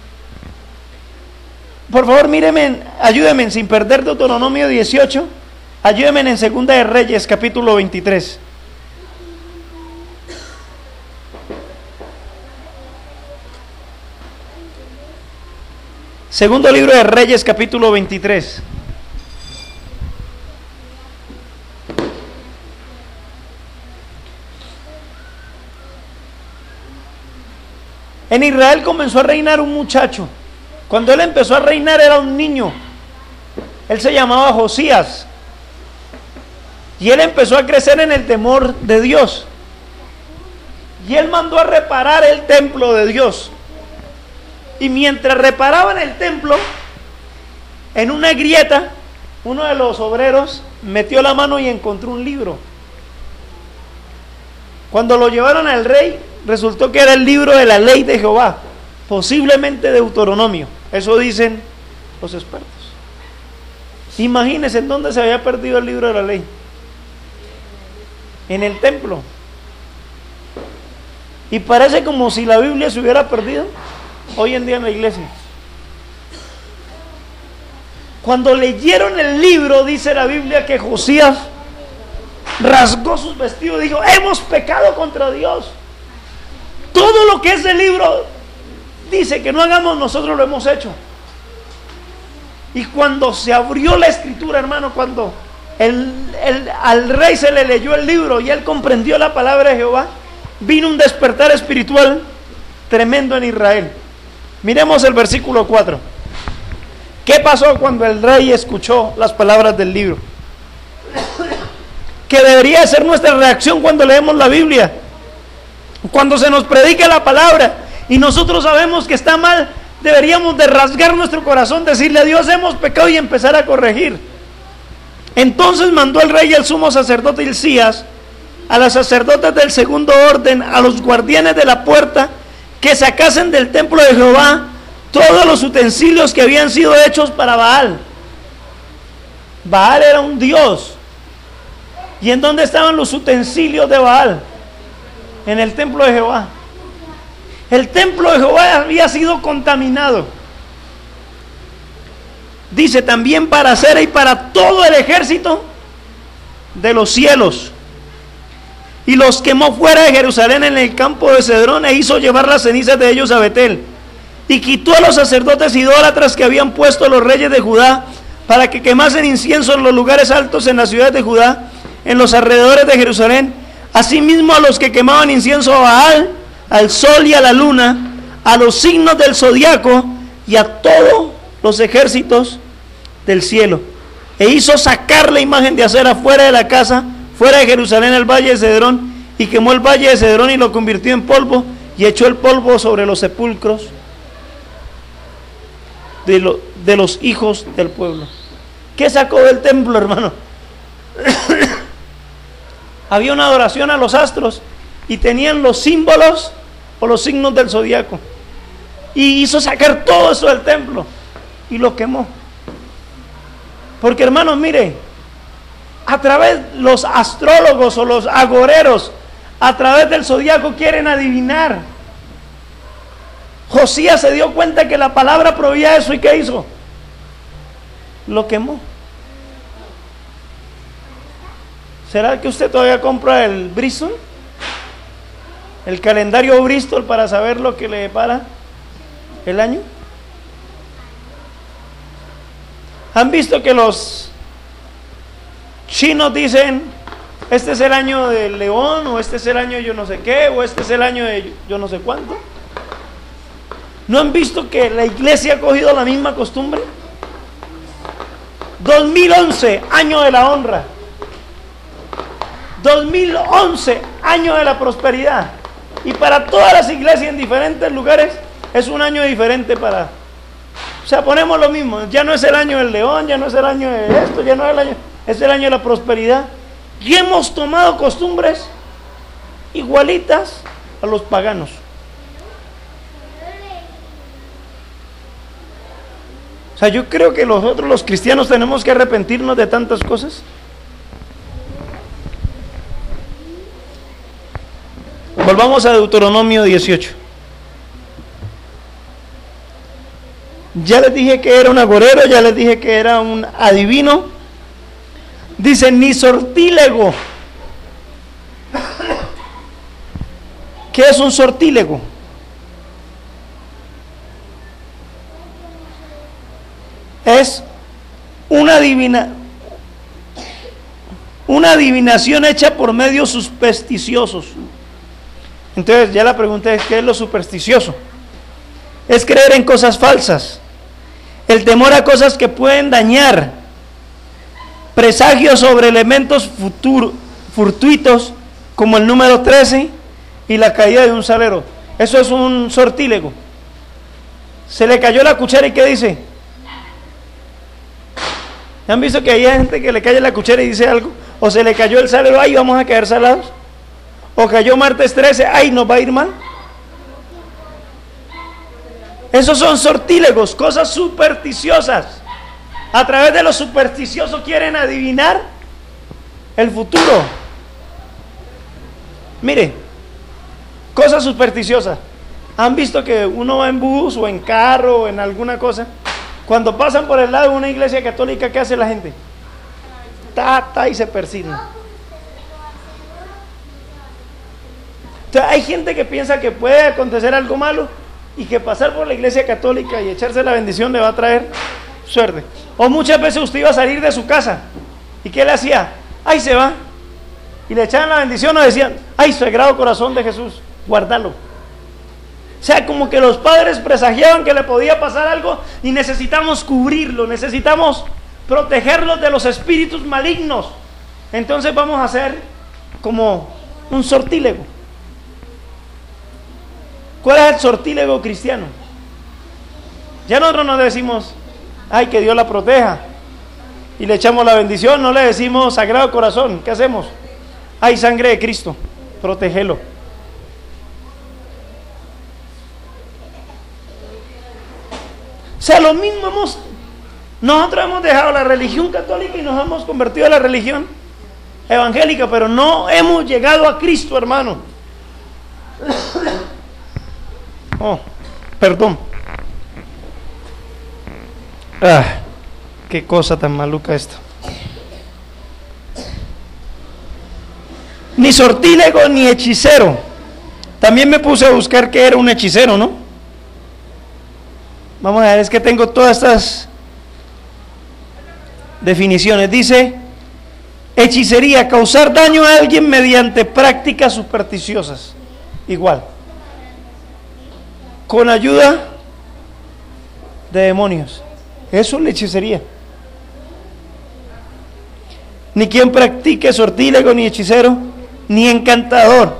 Por favor, mírenme, ayúdenme sin perder Deuteronomio 18. Ayúdenme en Segunda de Reyes, capítulo 23. Segundo libro de Reyes, capítulo 23. En Israel comenzó a reinar un muchacho. Cuando él empezó a reinar era un niño. Él se llamaba Josías. Y él empezó a crecer en el temor de Dios. Y él mandó a reparar el templo de Dios. Y mientras reparaban el templo, en una grieta, uno de los obreros metió la mano y encontró un libro. Cuando lo llevaron al rey, resultó que era el libro de la ley de Jehová, posiblemente Deuteronomio. Eso dicen los expertos. Imagínense en dónde se había perdido el libro de la ley. en el templo. Y parece como si la Biblia se hubiera perdido hoy en día en la iglesia. Cuando leyeron el libro, dice la Biblia que Josías rasgó sus vestidos y dijo: hemos pecado contra Dios. Todo lo que es el libro dice que no hagamos, nosotros lo hemos hecho. Y cuando se abrió la escritura, hermano, cuando al rey se le leyó el libro y él comprendió la palabra de Jehová, vino un despertar espiritual tremendo en Israel. Miremos el versículo 4. ¿Qué pasó cuando el rey escuchó las palabras del libro? Que debería ser nuestra reacción cuando leemos la Biblia. Cuando se nos predica la palabra y nosotros sabemos que está mal, deberíamos de rasgar nuestro corazón, decirle a Dios: hemos pecado, y empezar a corregir. Entonces mandó el rey y el sumo sacerdote Hilcías a los sacerdotes del segundo orden, a los guardianes de la puerta, que sacasen del templo de Jehová todos los utensilios que habían sido hechos para Baal. Baal era un dios. ¿Y en dónde estaban los utensilios de Baal? En el templo de Jehová. El templo de Jehová había sido contaminado. Dice: también para Acera y para todo el ejército de los cielos. Y los quemó fuera de Jerusalén en el campo de Cedrón, e hizo llevar las cenizas de ellos a Betel. Y quitó a los sacerdotes idólatras que habían puesto los reyes de Judá, para que quemasen incienso en los lugares altos en las ciudades de Judá, en los alrededores de Jerusalén. Asimismo a los que quemaban incienso a Baal, al sol y a la luna, a los signos del zodiaco y a todos los ejércitos del cielo. E hizo sacar la imagen de Acera fuera de la casa, fuera de Jerusalén, al valle de Cedrón, y quemó el valle de Cedrón y lo convirtió en polvo, y echó el polvo sobre los sepulcros de los hijos del pueblo. ¿Qué sacó del templo, hermano? Había una adoración a los astros y tenían los símbolos o los signos del zodiaco, y hizo sacar todo eso del templo y lo quemó. Porque, hermanos, mire, a través los astrólogos o los agoreros, a través del zodiaco, quieren adivinar. Josías se dio cuenta que la palabra prohibía eso, y ¿qué hizo? Lo quemó. ¿Será que usted todavía compra el Bristol? El calendario Bristol, para saber lo que le depara el año. ¿Han visto que los chinos dicen: este es el año del león, o este es el año de yo no sé qué, o este es el año de yo no sé cuánto? ¿No han visto que la iglesia ha cogido la misma costumbre? 2011, año de la honra. 2011, año de la prosperidad. Y para todas las iglesias en diferentes lugares es un año diferente para... O sea, ponemos lo mismo. Ya no es el año del león, ya no es el año de esto, ya no es el año... Es el año de la prosperidad. Y hemos tomado costumbres igualitas a los paganos. O sea, yo creo que nosotros los cristianos tenemos que arrepentirnos de tantas cosas. Volvamos a Deuteronomio 18. Ya les dije que era un agorero, ya les dije que era un adivino. Dice: ni sortílego. ¿Qué es un sortílego? Es una adivinación hecha por medios supersticiosos. Entonces ya la pregunta es: ¿qué es lo supersticioso? Es creer en cosas falsas, el temor a cosas que pueden dañar, presagios sobre elementos fortuitos como el número 13 y la caída de un salero. Eso es un sortílego. Se le cayó la cuchara, ¿y qué dice? ¿Han visto que hay gente que le cae la cuchara y dice algo? O se le cayó el salero, ay, vamos a caer salados. O cayó martes 13, ay, nos va a ir mal. Esos son sortílegos, cosas supersticiosas. A través de lo supersticioso quieren adivinar el futuro. Mire, cosas supersticiosas. ¿Han visto que uno va en bus o en carro o en alguna cosa? Cuando pasan por el lado de una iglesia católica, ¿qué hace la gente? Tata y se persigna. Entonces, hay gente que piensa que puede acontecer algo malo y que pasar por la iglesia católica y echarse la bendición le va a traer suerte. O muchas veces usted iba a salir de su casa y ¿qué le hacía? Ahí se va. Y le echaban la bendición o decían, ay, Sagrado Corazón de Jesús, guárdalo. O sea, como que los padres presagiaban que le podía pasar algo y necesitamos cubrirlo, necesitamos protegerlos de los espíritus malignos. Entonces vamos a hacer como un sortílego. ¿Cuál es el sortílego cristiano? Ya nosotros no decimos, ay, que Dios la proteja y le echamos la bendición, no le decimos Sagrado Corazón. ¿Qué hacemos? Hay sangre de Cristo, protégelo. O sea, lo mismo nosotros hemos dejado la religión católica y nos hemos convertido a la religión evangélica, pero no hemos llegado a Cristo, hermano. Oh, perdón. Qué cosa tan maluca esto. Ni sortílego ni hechicero. También me puse a buscar qué era un hechicero, ¿no? Vamos a ver, es que tengo todas estas definiciones. Dice, hechicería, causar daño a alguien mediante prácticas supersticiosas. Igual. Con ayuda de demonios. Eso es la hechicería. Ni quien practique sortílego, ni hechicero, ni encantador.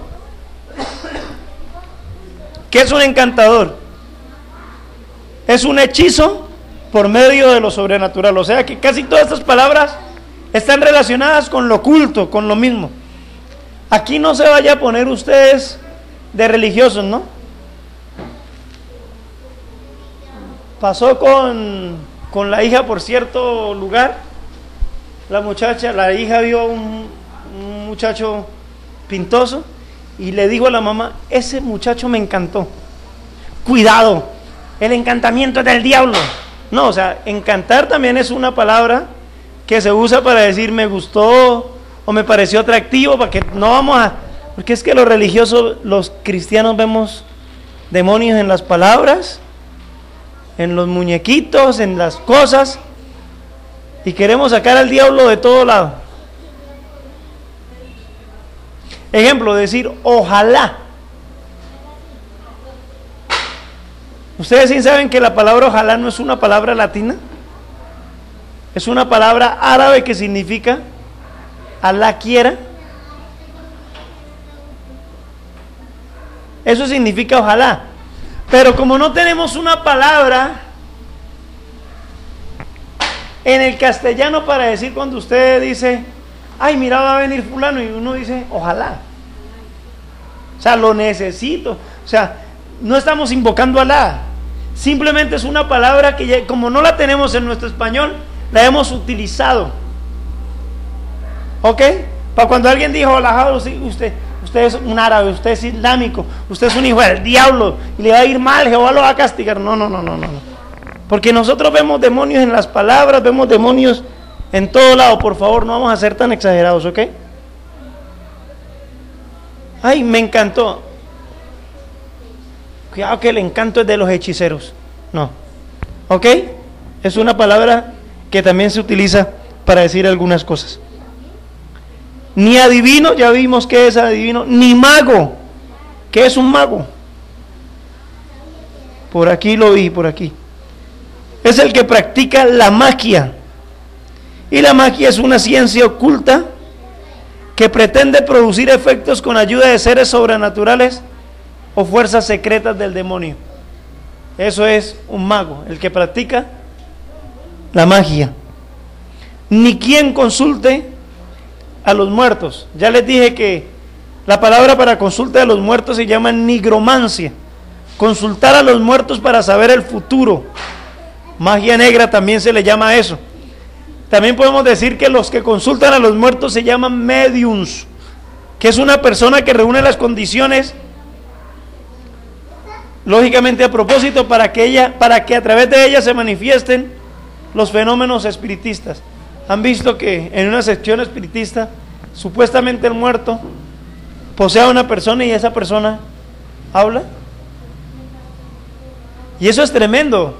¿Qué es un encantador? Es un hechizo por medio de lo sobrenatural. O sea que casi todas estas palabras están relacionadas con lo oculto, con lo mismo. Aquí no se vaya a poner ustedes de religiosos, ¿no? Pasó con la hija por cierto lugar. La hija vio a un muchacho pintoso y le dijo a la mamá, ese muchacho me encantó. Cuidado, el encantamiento es del diablo. No, o sea, encantar también es una palabra que se usa para decir me gustó o me pareció atractivo, para que no vamos a... Porque es que los religiosos, los cristianos vemos demonios en las palabras, en los muñequitos, en las cosas, y queremos sacar al diablo de todo lado. Ejemplo, decir ojalá. ¿Ustedes sí saben que la palabra ojalá no es una palabra latina? Es una palabra árabe que significa Alá quiera. Eso significa ojalá. Pero como no tenemos una palabra en el castellano para decir cuando usted dice, ay, mira, va a venir fulano, y uno dice, ojalá. O sea, lo necesito. O sea, no estamos invocando a Alá. Simplemente es una palabra que ya, como no la tenemos en nuestro español, la hemos utilizado. ¿Ok? Para cuando alguien dijo, hola, usted es un árabe, usted es islámico, usted es un hijo del diablo y le va a ir mal, Jehová lo va a castigar. No. Porque nosotros vemos demonios en las palabras, vemos demonios en todo lado. Por favor, no vamos a ser tan exagerados, ¿ok? Ay, me encantó. Cuidado que el encanto es de los hechiceros. No. ¿Ok? Es una palabra que también se utiliza para decir algunas cosas. Ni adivino, ya vimos que es adivino, ni mago. ¿Qué es un mago? Por aquí lo vi, por aquí. Es el que practica la magia. Y la magia es una ciencia oculta que pretende producir efectos con ayuda de seres sobrenaturales o fuerzas secretas del demonio. Eso es un mago, el que practica la magia. Ni quien consulte a los muertos. Ya les dije que la palabra para consulta de los muertos se llama nigromancia. Consultar a los muertos para saber el futuro. Magia negra también se le llama a eso. También podemos decir que los que consultan a los muertos se llaman mediums, que es una persona que reúne las condiciones, lógicamente a propósito, para que a través de ella se manifiesten los fenómenos espiritistas. ¿Han visto que en una sección espiritista, supuestamente el muerto posee a una persona y esa persona habla? Y eso es tremendo.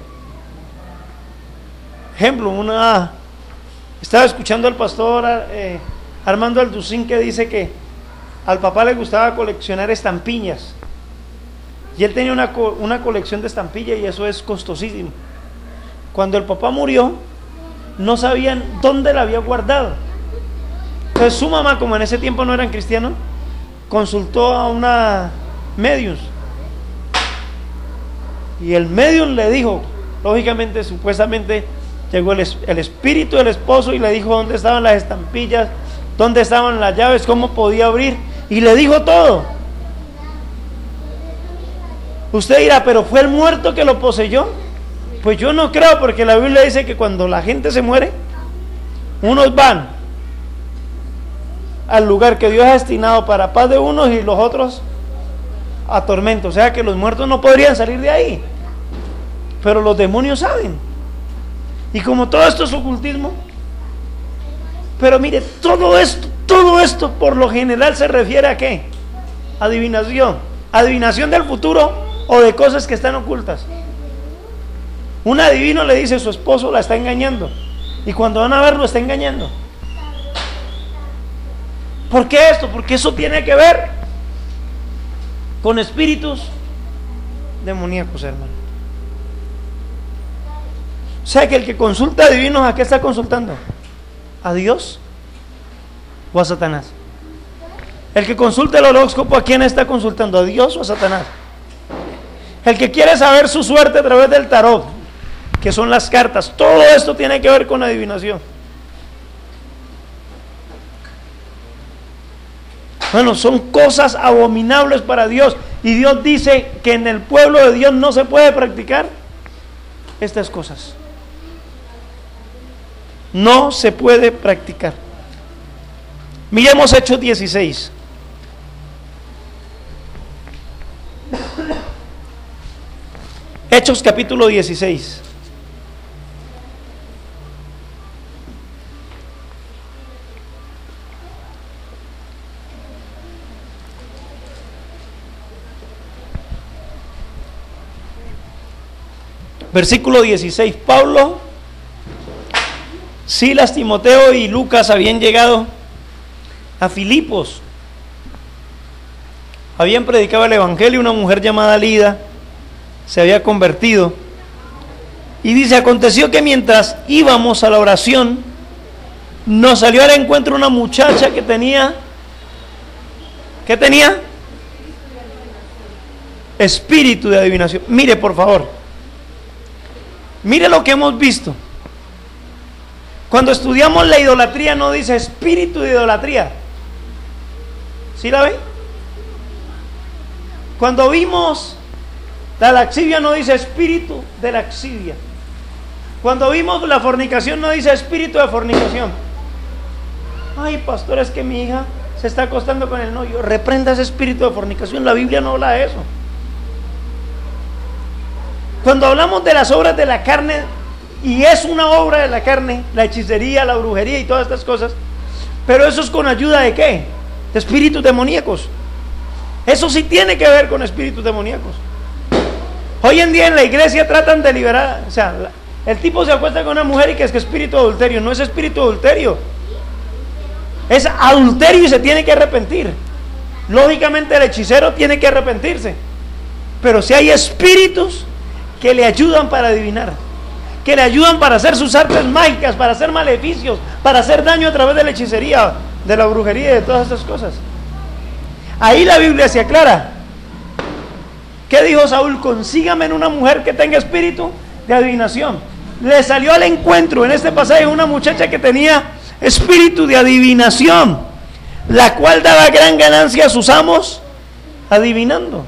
Ejemplo, estaba escuchando al pastor Armando Alducín, que dice que al papá le gustaba coleccionar estampillas, y él tenía una colección de estampillas, y eso es costosísimo. Cuando el papá murió, no sabían dónde la había guardado. Entonces su mamá, como en ese tiempo no eran cristianos, consultó a una medium, y el medium le dijo, lógicamente, supuestamente llegó el espíritu del esposo y le dijo dónde estaban las estampillas, dónde estaban las llaves, cómo podía abrir, y le dijo todo. Usted dirá, pero ¿fue el muerto que lo poseyó? Pues yo no creo, porque la Biblia dice que cuando la gente se muere, unos van al lugar que Dios ha destinado para paz de unos y los otros a tormento. O sea que los muertos no podrían salir de ahí, pero los demonios saben. Y como todo esto es ocultismo, pero mire, todo esto por lo general se refiere a ¿qué? Adivinación del futuro o de cosas que están ocultas. Un adivino le dice a su esposo la está engañando, y cuando van a ver lo está engañando. ¿Por qué esto? Porque eso tiene que ver con espíritus demoníacos, hermano. O sea que el que consulta adivinos, ¿a qué está consultando? ¿A Dios o a Satanás? El que consulta el horóscopo, ¿a quién está consultando? ¿A Dios o a Satanás? El que quiere saber su suerte a través del tarot, que son las cartas, todo esto tiene que ver con adivinación. Bueno, son cosas abominables para Dios, y Dios dice que en el pueblo de Dios no se puede practicar estas cosas. No se puede practicar. Miremos Hechos 16. Hechos capítulo 16. Versículo 16. Pablo, Silas, Timoteo y Lucas habían llegado a Filipos. Habían predicado el evangelio. Una mujer llamada Lida se había convertido. Y dice, aconteció que mientras íbamos a la oración, nos salió al encuentro una muchacha que tenía, ¿qué tenía? Espíritu de adivinación. Mire, por favor, mire lo que hemos visto. Cuando estudiamos la idolatría no dice espíritu de idolatría. ¿Sí la ven? Cuando vimos la laxivia no dice espíritu de laxivia. Cuando vimos la fornicación no dice espíritu de fornicación. Ay, pastor, es que mi hija se está acostando con el novio. Reprenda ese espíritu de fornicación. La Biblia no habla de eso. Cuando hablamos de las obras de la carne, y es una obra de la carne, la hechicería, la brujería y todas estas cosas, pero eso es con ayuda de ¿qué? De espíritus demoníacos. Eso sí tiene que ver con espíritus demoníacos. Hoy en día en la iglesia tratan de liberar, o sea, el tipo se acuesta con una mujer y que es que espíritu de adulterio. No es espíritu de adulterio, es adulterio y se tiene que arrepentir. Lógicamente el hechicero tiene que arrepentirse, pero si hay espíritus que le ayudan para adivinar, que le ayudan para hacer sus artes mágicas, para hacer maleficios, para hacer daño a través de la hechicería, de la brujería y de todas estas cosas. Ahí la Biblia se aclara. ¿Qué dijo Saúl? Consígame en una mujer que tenga espíritu de adivinación. Le salió al encuentro en este pasaje una muchacha que tenía espíritu de adivinación, la cual daba gran ganancia a sus amos adivinando.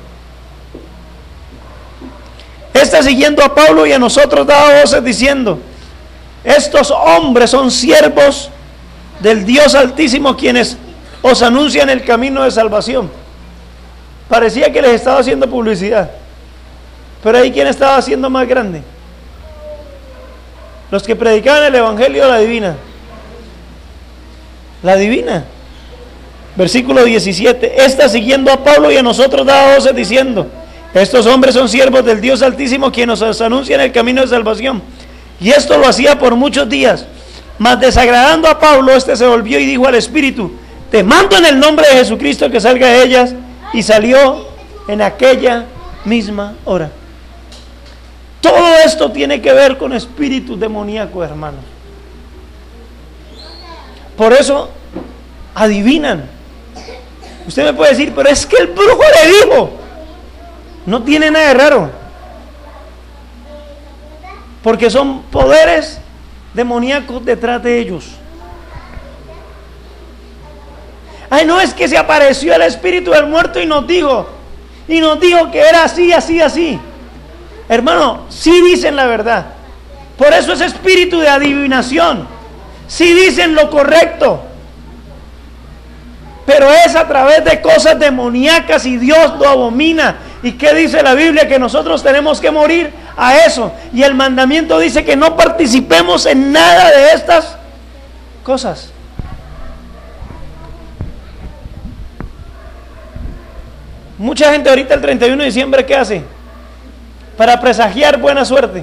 Esta, siguiendo a Pablo y a nosotros, daba voces diciendo: estos hombres son siervos del Dios Altísimo, quienes os anuncian el camino de salvación. Parecía que les estaba haciendo publicidad, pero ahí ¿quién estaba haciendo más grande? Los que predicaban el evangelio de la divina. La divina. Versículo 17. Esta siguiendo a Pablo y a nosotros daba voces diciendo: estos hombres son siervos del Dios Altísimo, quienes nos anuncian el camino de salvación. Y esto lo hacía por muchos días. Mas desagradando a Pablo, este se volvió y dijo al Espíritu: te mando en el nombre de Jesucristo que salga de ellas. Y salió en aquella misma hora. Todo esto tiene que ver con espíritus demoníacos, hermanos. Por eso adivinan. Usted me puede decir, pero es que el brujo le dijo. No tiene nada de raro, porque son poderes demoníacos detrás de ellos. Ay, no, es que se apareció el espíritu del muerto y nos dijo que era así, así, así. Hermano, sí dicen la verdad. Por eso es espíritu de adivinación. Sí dicen lo correcto, pero es a través de cosas demoníacas y Dios lo abomina. ¿Y qué dice la Biblia? Que nosotros tenemos que morir a eso. Y el mandamiento dice que no participemos en nada de estas cosas. Mucha gente ahorita el 31 de diciembre, ¿qué hace? Para presagiar buena suerte,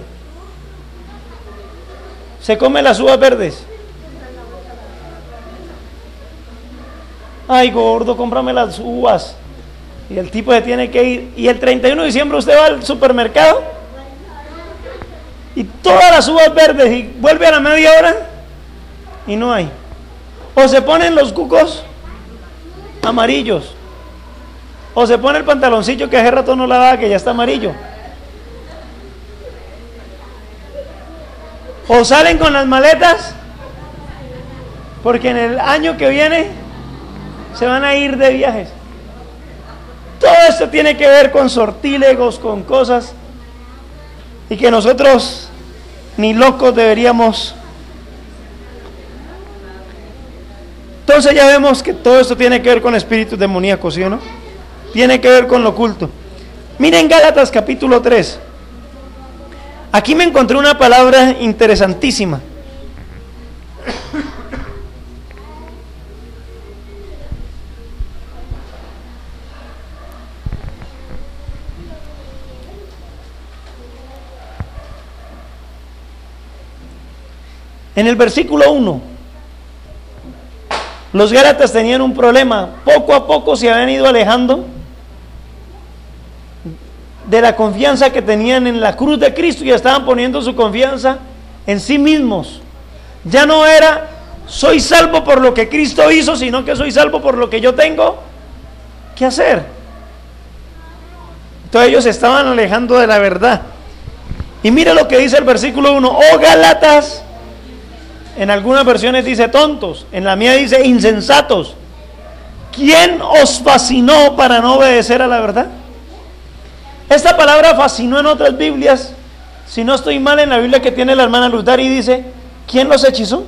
se come las uvas verdes. Ay, gordo, cómprame las uvas. Y el tipo se tiene que ir. Y el 31 de diciembre usted va al supermercado y todas las uvas verdes, y vuelve a la media hora y no hay. O se ponen los cucos amarillos, o se pone el pantaloncillo que hace rato no lavaba, que ya está amarillo, o salen con las maletas porque en el año que viene se van a ir de viajes. Todo esto tiene que ver con sortílegos, con cosas, y que nosotros ni locos deberíamos. Entonces ya vemos que todo esto tiene que ver con espíritus demoníacos, ¿sí o no? Tiene que ver con lo oculto. Miren Gálatas capítulo 3. Aquí me encontré una palabra interesantísima. En el versículo 1, los gálatas tenían un problema. Poco a poco se habían ido alejando de la confianza que tenían en la cruz de Cristo y estaban poniendo su confianza en sí mismos. Ya no era soy salvo por lo que Cristo hizo, sino que soy salvo por lo que yo tengo que hacer. Entonces ellos se estaban alejando de la verdad. Y mire lo que dice el versículo 1: oh Gálatas, en algunas versiones dice tontos, en la mía dice insensatos, ¿quién os fascinó para no obedecer a la verdad? Esta palabra fascinó en otras Biblias, si no estoy mal, en la Biblia que tiene la hermana Luz Dari dice, ¿quién los hechizó?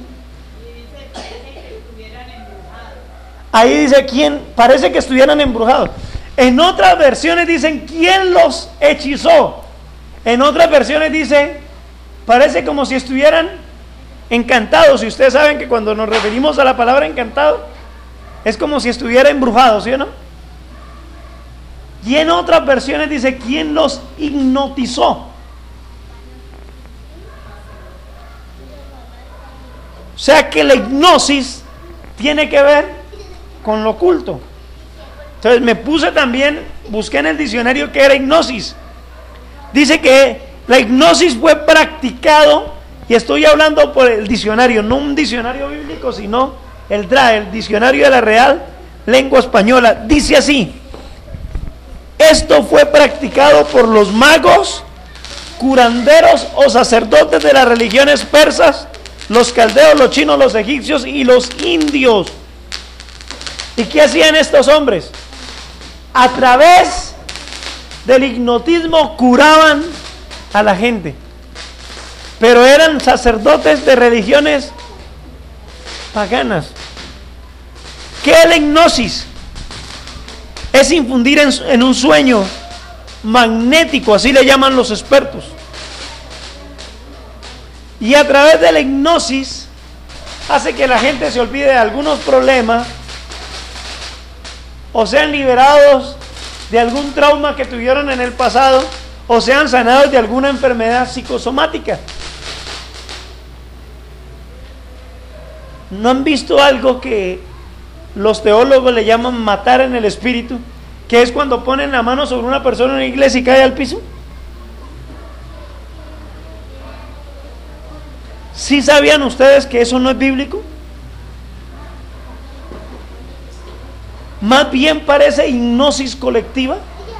Ahí dice, ¿quién? Parece que estuvieran embrujados. En otras versiones dicen, ¿quién los hechizó? En otras versiones dice, parece como si estuvieran encantados. Y ustedes saben que cuando nos referimos a la palabra encantado, es como si estuviera embrujado, ¿sí o no? Y en otras versiones dice, ¿quién los hipnotizó? O sea que la hipnosis tiene que ver con lo oculto. Entonces me puse también, busqué en el diccionario qué era hipnosis. Dice que la hipnosis fue practicado, y estoy hablando por el diccionario, no un diccionario bíblico, sino el DRA, el diccionario de la Real Lengua Española. Dice así: esto fue practicado por los magos, curanderos o sacerdotes de las religiones persas, los caldeos, los chinos, los egipcios y los indios. ¿Y qué hacían estos hombres? A través del hipnotismo curaban a la gente, pero eran sacerdotes de religiones paganas ¿Qué es la hipnosis? Es infundir en un sueño magnético, así le llaman los expertos. Y a través de la hipnosis hace que la gente se olvide de algunos problemas o sean liberados de algún trauma que tuvieron en el pasado o sean sanados de alguna enfermedad psicosomática. ¿No han visto algo que los teólogos le llaman matar en el espíritu? Que es cuando ponen la mano sobre una persona en una iglesia y cae al piso. ¿Sí sabían ustedes que eso no es bíblico? Más bien parece hipnosis colectiva.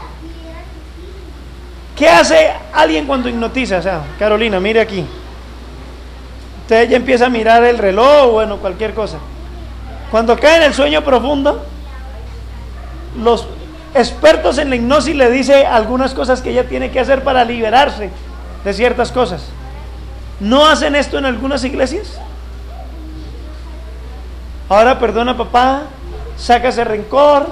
¿Qué hace alguien cuando hipnotiza? O sea, Carolina, mire aquí. Usted ya empieza a mirar el reloj, bueno, cualquier cosa. Cuando cae en el sueño profundo, los expertos en la hipnosis le dicen algunas cosas que ella tiene que hacer para liberarse de ciertas cosas. ¿No hacen esto en algunas iglesias? Ahora perdona papá, saca ese rencor.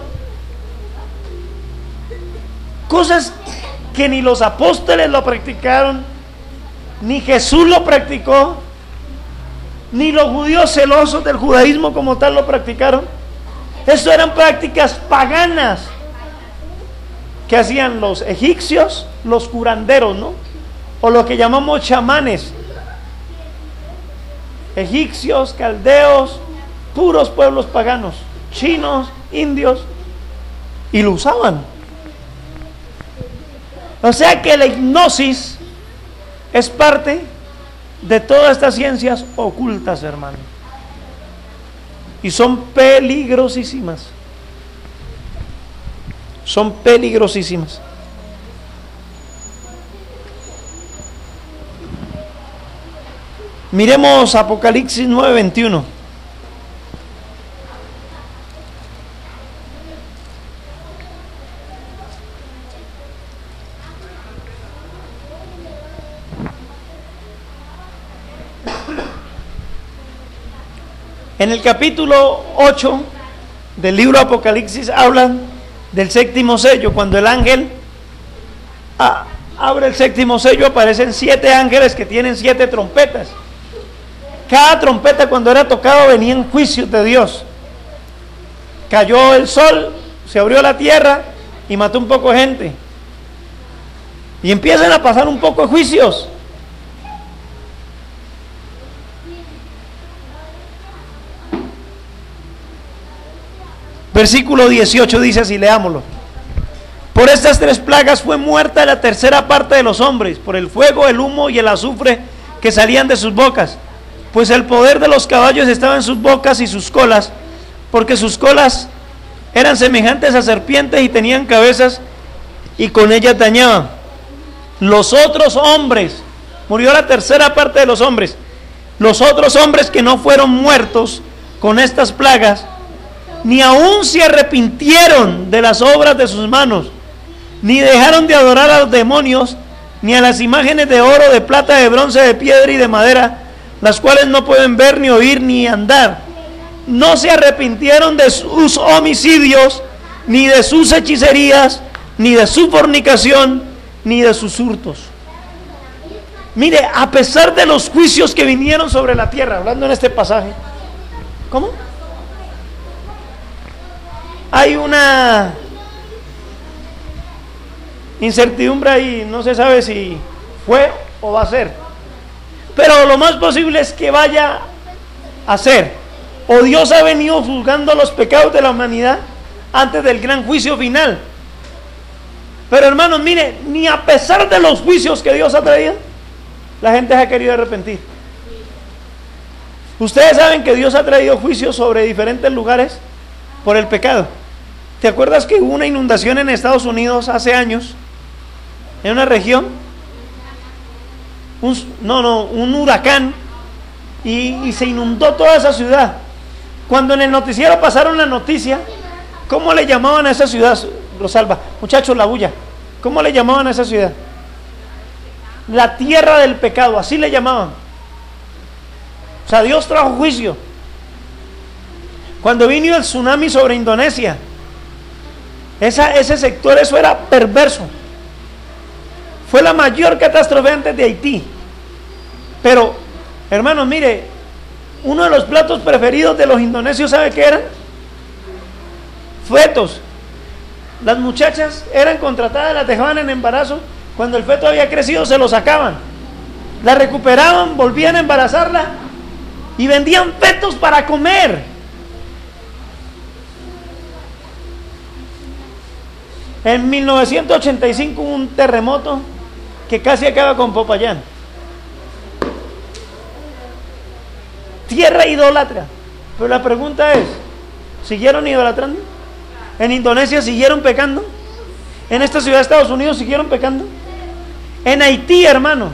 Cosas que ni los apóstoles lo practicaron, ni Jesús lo practicó, ni los judíos celosos del judaísmo como tal lo practicaron. Esto eran prácticas paganas que hacían los egipcios, los curanderos, ¿no? O lo que llamamos chamanes. Egipcios, caldeos, puros pueblos paganos, chinos, indios, y lo usaban. O sea que la hipnosis es parte de todas estas ciencias ocultas, hermano, y son peligrosísimas. Son peligrosísimas. Miremos Apocalipsis 9:21. En el capítulo 8 del libro Apocalipsis hablan del séptimo sello. Cuando el ángel abre el séptimo sello, aparecen 7 ángeles que tienen 7 trompetas. Cada trompeta, cuando era tocado, venía en juicios de Dios. Cayó el sol, se abrió la tierra y mató un poco de gente. Y empiezan a pasar un poco de juicios. Versículo 18 dice así, leámoslo. Por estas 3 plagas fue muerta la tercera parte de los hombres, por el fuego, el humo y el azufre que salían de sus bocas. Pues el poder de los caballos estaba en sus bocas y sus colas, porque sus colas eran semejantes a serpientes y tenían cabezas, y con ellas dañaban. Los otros hombres, murió la tercera parte de los hombres. Los otros hombres que no fueron muertos con estas plagas, ni aún se arrepintieron de las obras de sus manos, ni dejaron de adorar a los demonios, ni a las imágenes de oro, de plata, de bronce, de piedra y de madera, las cuales no pueden ver, ni oír, ni andar. No se arrepintieron de sus homicidios, ni de sus hechicerías, ni de su fornicación, ni de sus hurtos. Mire, a pesar de los juicios que vinieron sobre la tierra, hablando en este pasaje, ¿cómo? Hay una incertidumbre ahí, no se sabe si fue o va a ser. Pero lo más posible es que vaya a ser. O Dios ha venido juzgando los pecados de la humanidad antes del gran juicio final. Pero hermanos, mire, ni a pesar de los juicios que Dios ha traído, la gente se ha querido arrepentir. Ustedes saben que Dios ha traído juicios sobre diferentes lugares por el pecado. ¿Te acuerdas que hubo una inundación en Estados Unidos hace años? En una región. Un huracán. Y se inundó toda esa ciudad. Cuando en el noticiero pasaron la noticia, ¿cómo le llamaban a esa ciudad? Rosalba, muchachos, la bulla. ¿Cómo le llamaban a esa ciudad? La tierra del pecado, así le llamaban. O sea, Dios trajo juicio. Cuando vino el tsunami sobre Indonesia, ese sector, eso era perverso. Fue la mayor catástrofe antes de Haití. Pero, hermanos, mire, uno de los platos preferidos de los indonesios, ¿sabe qué eran? Fetos. Las muchachas eran contratadas, las dejaban en embarazo. Cuando el feto había crecido, se lo sacaban. La recuperaban, volvían a embarazarla y vendían fetos para comer. En 1985 hubo un terremoto que casi acaba con Popayán. Tierra idólatra. Pero la pregunta es, ¿siguieron idolatrando? ¿En Indonesia siguieron pecando? ¿En esta ciudad de Estados Unidos siguieron pecando? En Haití, hermano,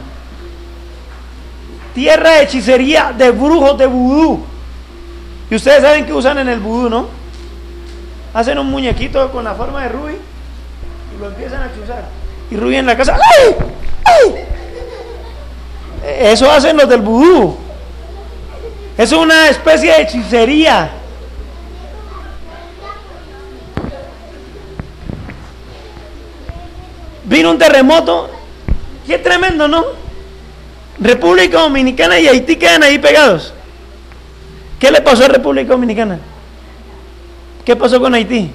tierra de hechicería, de brujos, de vudú. Y ustedes saben que usan en el vudú, ¿no? Hacen un muñequito con la forma de Rubí y lo empiezan a chuzar. Y Rubí en la casa, ¡ay! ¡ay! Eso hacen los del vudú. Eso es una especie de hechicería. Vino un terremoto. Qué tremendo, ¿no? República Dominicana y Haití quedan ahí pegados. ¿Qué le pasó a República Dominicana? ¿Qué pasó con Haití?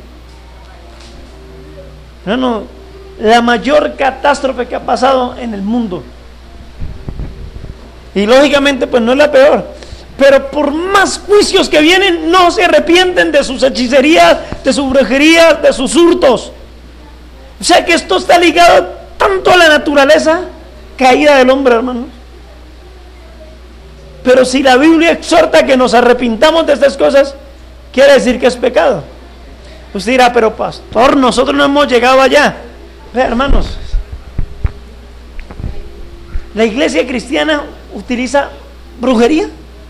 No, la mayor catástrofe que ha pasado en el mundo. Y lógicamente pues no es la peor. Pero por más juicios que vienen, no se arrepienten de sus hechicerías, de sus brujerías, de sus hurtos. O sea que esto está ligado tanto a la naturaleza caída del hombre, hermanos. Pero si la Biblia exhorta que nos arrepintamos de estas cosas, quiere decir que es pecado. Usted dirá, pero pastor, nosotros no hemos llegado allá. Vea, hermanos, la iglesia cristiana utiliza brujería.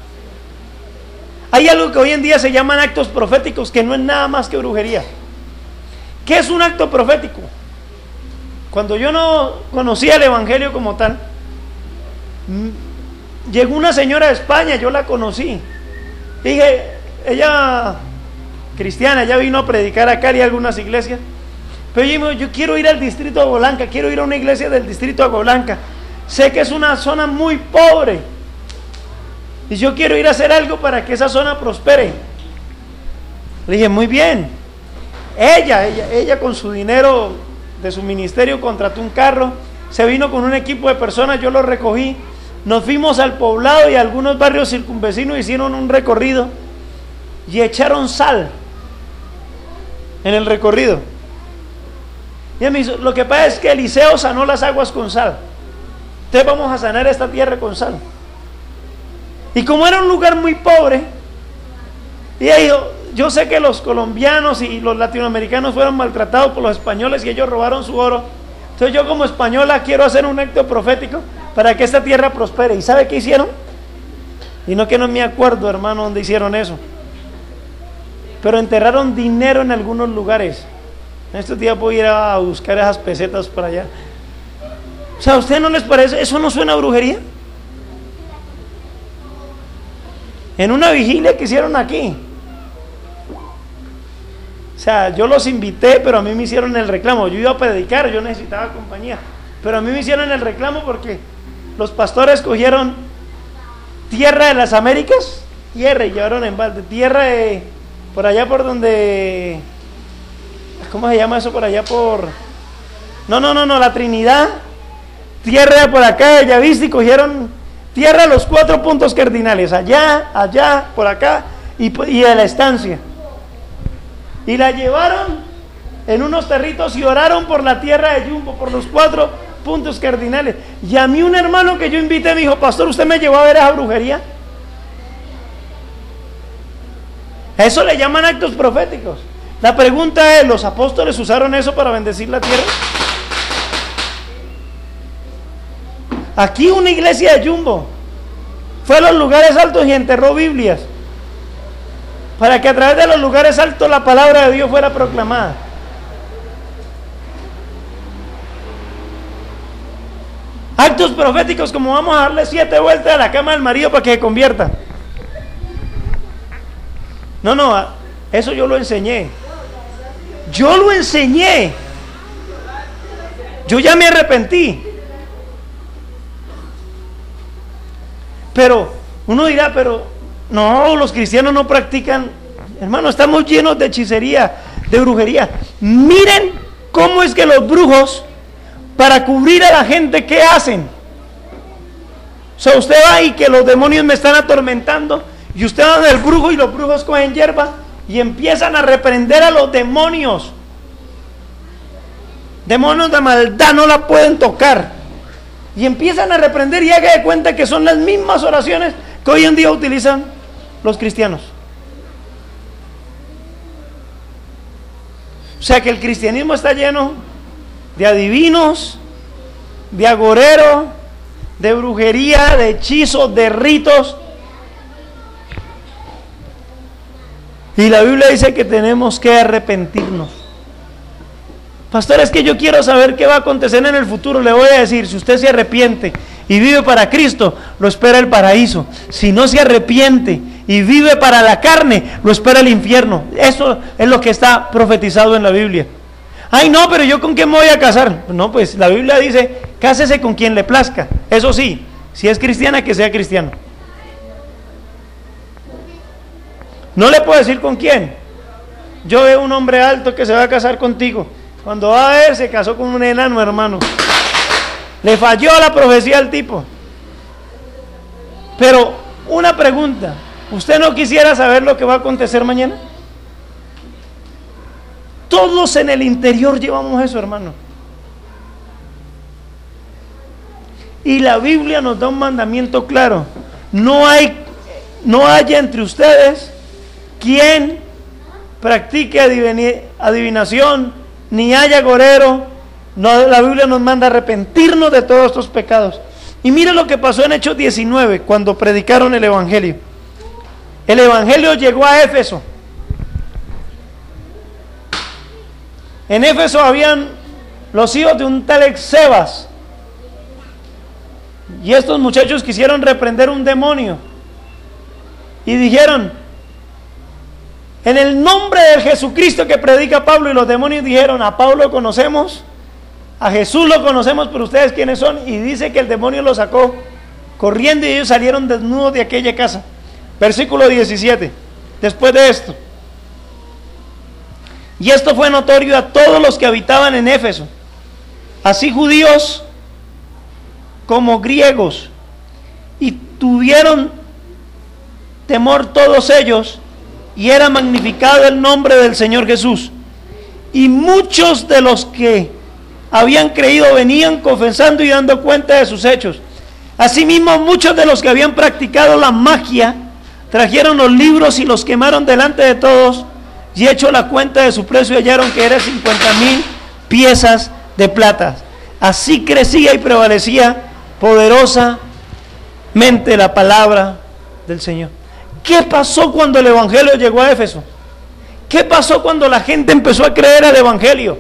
Hay algo que hoy en día se llaman actos proféticos, que no es nada más que brujería. ¿Qué es un acto profético? Cuando yo no conocía el evangelio como tal, llegó una señora de España, yo la conocí. Dije, ella cristiana, ella vino a predicar acá y a algunas iglesias. Pero ella me dijo, yo quiero ir al distrito de Agua Blanca, quiero ir a una iglesia del distrito de Agua Blanca. Sé que es una zona muy pobre y yo quiero ir a hacer algo para que esa zona prospere. Le dije, muy bien. Ella con su dinero de su ministerio contrató un carro, se vino con un equipo de personas, yo lo recogí, nos fuimos al poblado y a algunos barrios circunvecinos, hicieron un recorrido y echaron sal en el recorrido. Y me dijo, lo que pasa es que Eliseo sanó las aguas con sal, entonces vamos a sanar esta tierra con sal. Y como era un lugar muy pobre, y ella dijo, yo sé que los colombianos y los latinoamericanos fueron maltratados por los españoles y ellos robaron su oro. Entonces yo como española quiero hacer un acto profético para que esta tierra prospere. ¿Y sabe qué hicieron? Y no que no me acuerdo, hermano, dónde hicieron eso. Pero enterraron dinero en algunos lugares. En estos días voy a ir a buscar esas pesetas por allá. O sea, ¿a usted no les parece? ¿Eso no suena a brujería? En una vigilia que hicieron aquí. O sea, yo los invité, pero a mí me hicieron el reclamo. Yo iba a predicar, yo necesitaba compañía, pero a mí me hicieron el reclamo porque los pastores cogieron tierra de las Américas, tierra, y llevaron en balde, tierra de, por allá por donde, ¿cómo se llama eso? Por allá por, no, la Trinidad, tierra de por acá, ya viste, y cogieron tierra de los 4 puntos cardinales, allá, por acá, y de la estancia. Y la llevaron en unos territos y oraron por la tierra de Yumbo, por los 4 puntos cardinales. Y a mí un hermano que yo invité me dijo, pastor, ¿usted me llevó a ver esa brujería? Eso le llaman actos proféticos. La pregunta es, ¿los apóstoles usaron eso para bendecir la tierra? Aquí una iglesia de Yumbo fue a los lugares altos y enterró Biblias, para que a través de los lugares altos la palabra de Dios fuera proclamada. Actos proféticos como vamos a darle 7 vueltas a la cama del marido para que se convierta. No, no, eso yo lo enseñé. Yo lo enseñé. Yo ya me arrepentí. Pero uno dirá, pero no, los cristianos no practican. Hermano, estamos llenos de hechicería, de brujería. Miren cómo es que los brujos, para cubrir a la gente, ¿qué hacen? O sea, usted va y que los demonios me están atormentando, y usted va del brujo y los brujos cogen hierba y empiezan a reprender a los demonios. Demonios de maldad no la pueden tocar. Y empiezan a reprender y haga de cuenta que son las mismas oraciones que hoy en día utilizan los cristianos. O sea que el cristianismo está lleno de adivinos, de agorero, de brujería, de hechizos, de ritos. Y la Biblia dice que tenemos que arrepentirnos. Pastor, es que yo quiero saber qué va a acontecer en el futuro. Le voy a decir, si usted se arrepiente y vive para Cristo, lo espera el paraíso. Si no se arrepiente y vive para la carne, lo espera el infierno. Eso es lo que está profetizado en la Biblia. Ay, no, pero yo ¿con quién me voy a casar? No, pues la Biblia dice, cásese con quien le plazca. Eso sí, si es cristiana, que sea cristiano. No le puedo decir con quién. Yo veo un hombre alto que se va a casar contigo. Cuando va a ver, se casó con un enano, hermano. Le falló la profecía al tipo. Pero una pregunta, ¿usted no quisiera saber lo que va a acontecer mañana? Todos en el interior llevamos eso, hermano. Y la Biblia nos da un mandamiento claro. No haya entre ustedes quien practique adivinación, ni haya agorero. No, la Biblia nos manda a arrepentirnos de todos estos pecados. Y mire lo que pasó en Hechos 19, cuando predicaron el Evangelio. El Evangelio llegó a Éfeso. En Éfeso habían los hijos de un tal Exebas. Y estos muchachos quisieron reprender un demonio. Y dijeron, en el nombre de Jesucristo que predica Pablo, y los demonios dijeron, a Pablo lo conocemos, a Jesús lo conocemos, pero ustedes quiénes son. Y dice que el demonio los sacó corriendo y ellos salieron desnudos de aquella casa. Versículo 17. Después de esto, y esto fue notorio a todos los que habitaban en Éfeso, así judíos como griegos, y tuvieron temor todos ellos, y era magnificado el nombre del Señor Jesús. Y muchos de los que habían creído venían confesando y dando cuenta de sus hechos. Asimismo, muchos de los que habían practicado la magia trajeron los libros y los quemaron delante de todos, y hecho la cuenta de su precio hallaron que era 50,000 piezas de plata. Así crecía y prevalecía poderosamente la palabra del Señor. ¿Qué pasó cuando el Evangelio llegó a Éfeso? ¿Qué pasó cuando la gente empezó a creer al Evangelio?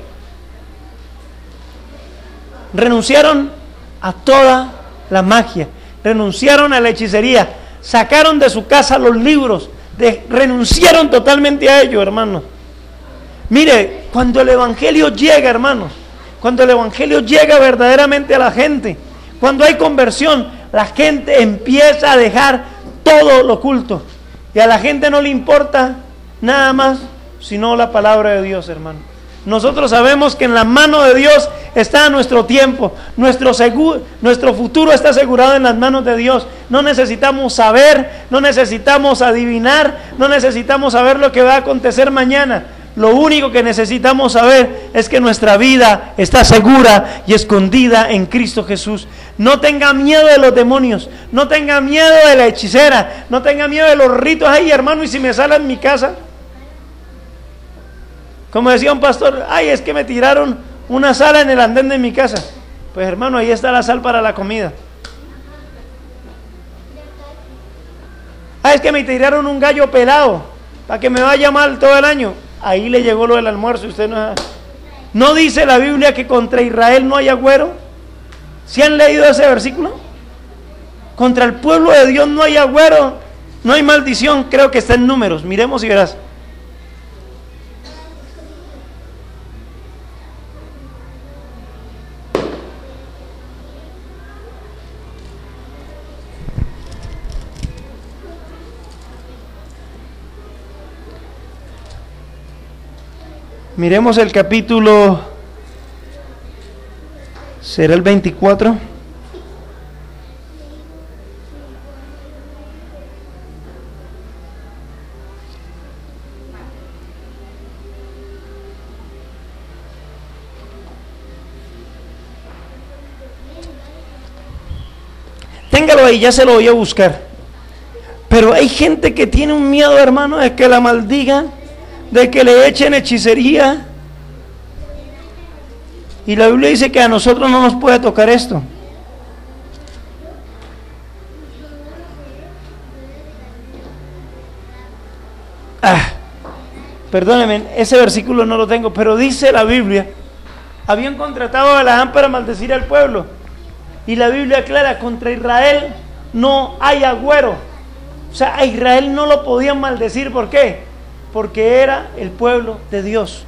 Renunciaron a toda la magia, renunciaron a la hechicería, sacaron de su casa los libros, renunciaron totalmente a ello, hermanos. Mire, cuando el Evangelio llega, hermanos, cuando el Evangelio llega verdaderamente a la gente, cuando hay conversión, la gente empieza a dejar todo lo oculto, y a la gente no le importa nada más sino la palabra de Dios, hermano. Nosotros sabemos que en la mano de Dios está nuestro tiempo, nuestro futuro está asegurado en las manos de Dios. No necesitamos saber, no necesitamos adivinar, no necesitamos saber lo que va a acontecer mañana. Lo único que necesitamos saber es que nuestra vida está segura y escondida en Cristo Jesús. No tenga miedo de los demonios, no tenga miedo de la hechicera, no tenga miedo de los ritos. Ay, hermano, ¿y si me sale en mi casa? Como decía un pastor, ay, es que me tiraron una sal en el andén de mi casa. Pues hermano, ahí está la sal para la comida. Ay, es que me tiraron un gallo pelado para que me vaya mal todo el año. Ahí le llegó lo del almuerzo. Usted no dice la Biblia que contra Israel no hay agüero. ¿Sí han leído ese versículo? Contra el pueblo de Dios no hay agüero. No hay maldición, creo que está en Números. Miremos y verás. Miremos el capítulo, ¿será el 24? Téngalo ahí, ya se lo voy a buscar. Pero hay gente que tiene un miedo, hermano, de que la maldigan, de que le echen hechicería. Y la Biblia dice que a nosotros no nos puede tocar esto. Perdónenme, ese versículo no lo tengo, pero dice la Biblia, habían contratado a Balaam para maldecir al pueblo. Y la Biblia aclara, contra Israel no hay agüero. O sea, a Israel no lo podían maldecir. ¿Por qué? Porque era el pueblo de Dios.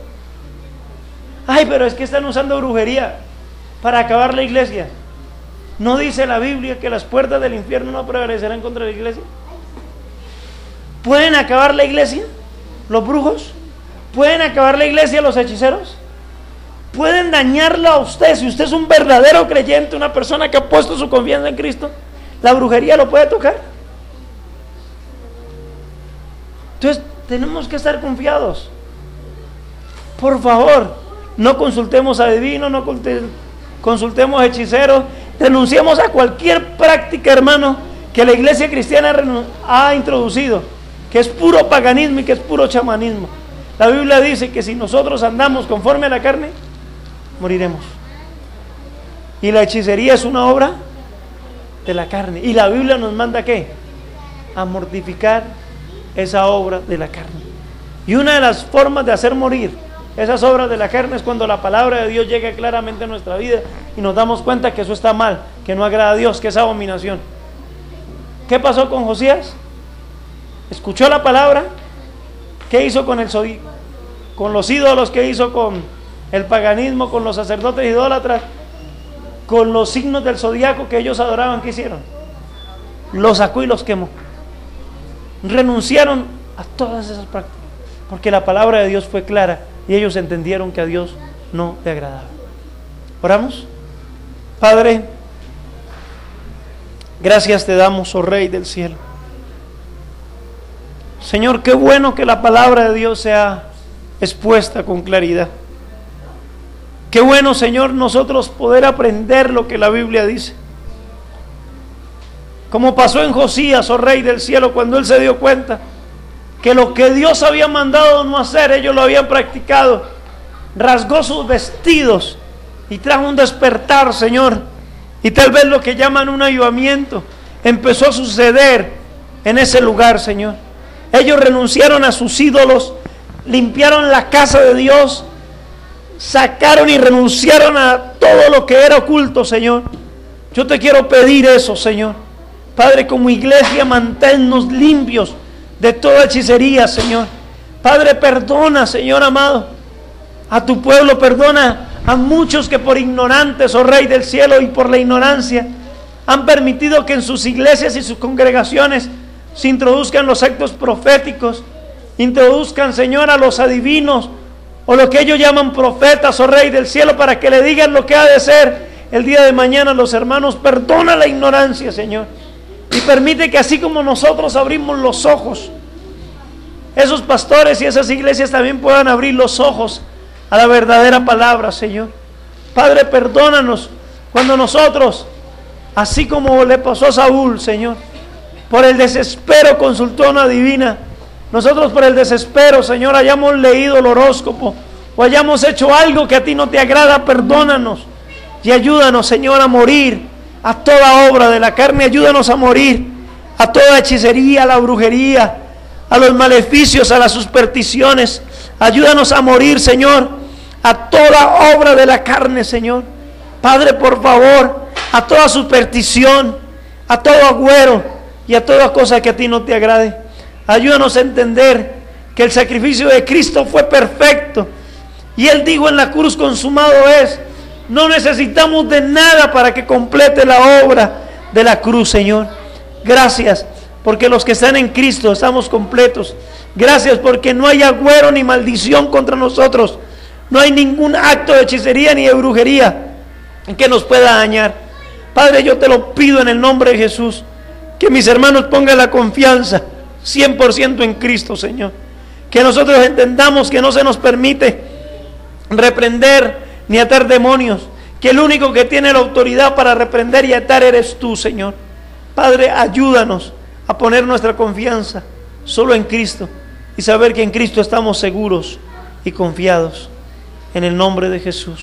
Ay, pero es que están usando brujería para acabar la iglesia. ¿No dice la Biblia que las puertas del infierno no prevalecerán contra la iglesia? ¿Pueden acabar la iglesia los brujos? ¿Pueden acabar la iglesia los hechiceros? ¿Pueden dañarla a usted? Si usted es un verdadero creyente, una persona que ha puesto su confianza en Cristo, ¿la brujería lo puede tocar? Entonces tenemos que estar confiados. Por favor, no consultemos a adivinos, no consultemos a hechiceros, renunciemos a cualquier práctica, hermano, que la iglesia cristiana ha introducido, que es puro paganismo y que es puro chamanismo. La Biblia dice que si nosotros andamos conforme a la carne, moriremos. Y la hechicería es una obra de la carne. Y la Biblia nos manda ¿qué? A mortificar esa obra de la carne. Y una de las formas de hacer morir esas obras de la carne es cuando la palabra de Dios llega claramente a nuestra vida y nos damos cuenta que eso está mal, que no agrada a Dios, que es abominación. ¿Qué pasó con Josías? Escuchó la palabra. ¿Qué hizo con los ídolos? ¿Qué hizo con el paganismo, con los sacerdotes idólatras, con los signos del zodiaco que ellos adoraban? ¿Qué hicieron? Los sacó y los quemó. Renunciaron a todas esas prácticas porque la palabra de Dios fue clara y ellos entendieron que a Dios no le agradaba. ¿Oramos? Padre, gracias te damos, oh Rey del cielo. Señor, qué bueno que la palabra de Dios sea expuesta con claridad. Qué bueno, Señor, nosotros poder aprender lo que la Biblia dice. Como pasó en Josías, oh Rey del cielo, cuando él se dio cuenta que lo que Dios había mandado no hacer, ellos lo habían practicado. Rasgó sus vestidos y trajo un despertar, Señor. Y tal vez lo que llaman un avivamiento empezó a suceder en ese lugar, Señor. Ellos renunciaron a sus ídolos, limpiaron la casa de Dios, sacaron y renunciaron a todo lo que era oculto, Señor. Yo te quiero pedir eso, Señor. Padre, como iglesia, manténnos limpios de toda hechicería, Señor. Padre, perdona, Señor amado, a tu pueblo, perdona a muchos que por ignorantes, oh Rey del cielo, y por la ignorancia han permitido que en sus iglesias y sus congregaciones se introduzcan los actos proféticos, introduzcan, Señor, a los adivinos o lo que ellos llaman profetas, oh Rey del cielo, para que le digan lo que ha de ser el día de mañana a los hermanos. Perdona la ignorancia, Señor, y permite que así como nosotros abrimos los ojos, esos pastores y esas iglesias también puedan abrir los ojos a la verdadera palabra, Señor. Padre, perdónanos cuando nosotros, así como le pasó a Saúl, Señor, por el desespero consultó a una divina. Nosotros por el desespero, Señor, hayamos leído el horóscopo o hayamos hecho algo que a ti no te agrada. Perdónanos y ayúdanos, Señor, a morir a toda obra de la carne. Ayúdanos a morir a toda hechicería, a la brujería, a los maleficios, a las supersticiones. Ayúdanos a morir, Señor, a toda obra de la carne, Señor. Padre, por favor, a toda superstición, a todo agüero, y a toda cosa que a ti no te agrade. Ayúdanos a entender que el sacrificio de Cristo fue perfecto, y Él dijo en la cruz: consumado es. No necesitamos de nada para que complete la obra de la cruz, Señor. Gracias, porque los que están en Cristo estamos completos. Gracias porque no hay agüero ni maldición contra nosotros. No hay ningún acto de hechicería ni de brujería que nos pueda dañar. Padre, yo te lo pido en el nombre de Jesús, que mis hermanos pongan la confianza 100% en Cristo, Señor. Que nosotros entendamos que no se nos permite reprender ni atar demonios, que el único que tiene la autoridad para reprender y atar eres tú, Señor. Padre, ayúdanos a poner nuestra confianza solo en Cristo y saber que en Cristo estamos seguros y confiados. En el nombre de Jesús.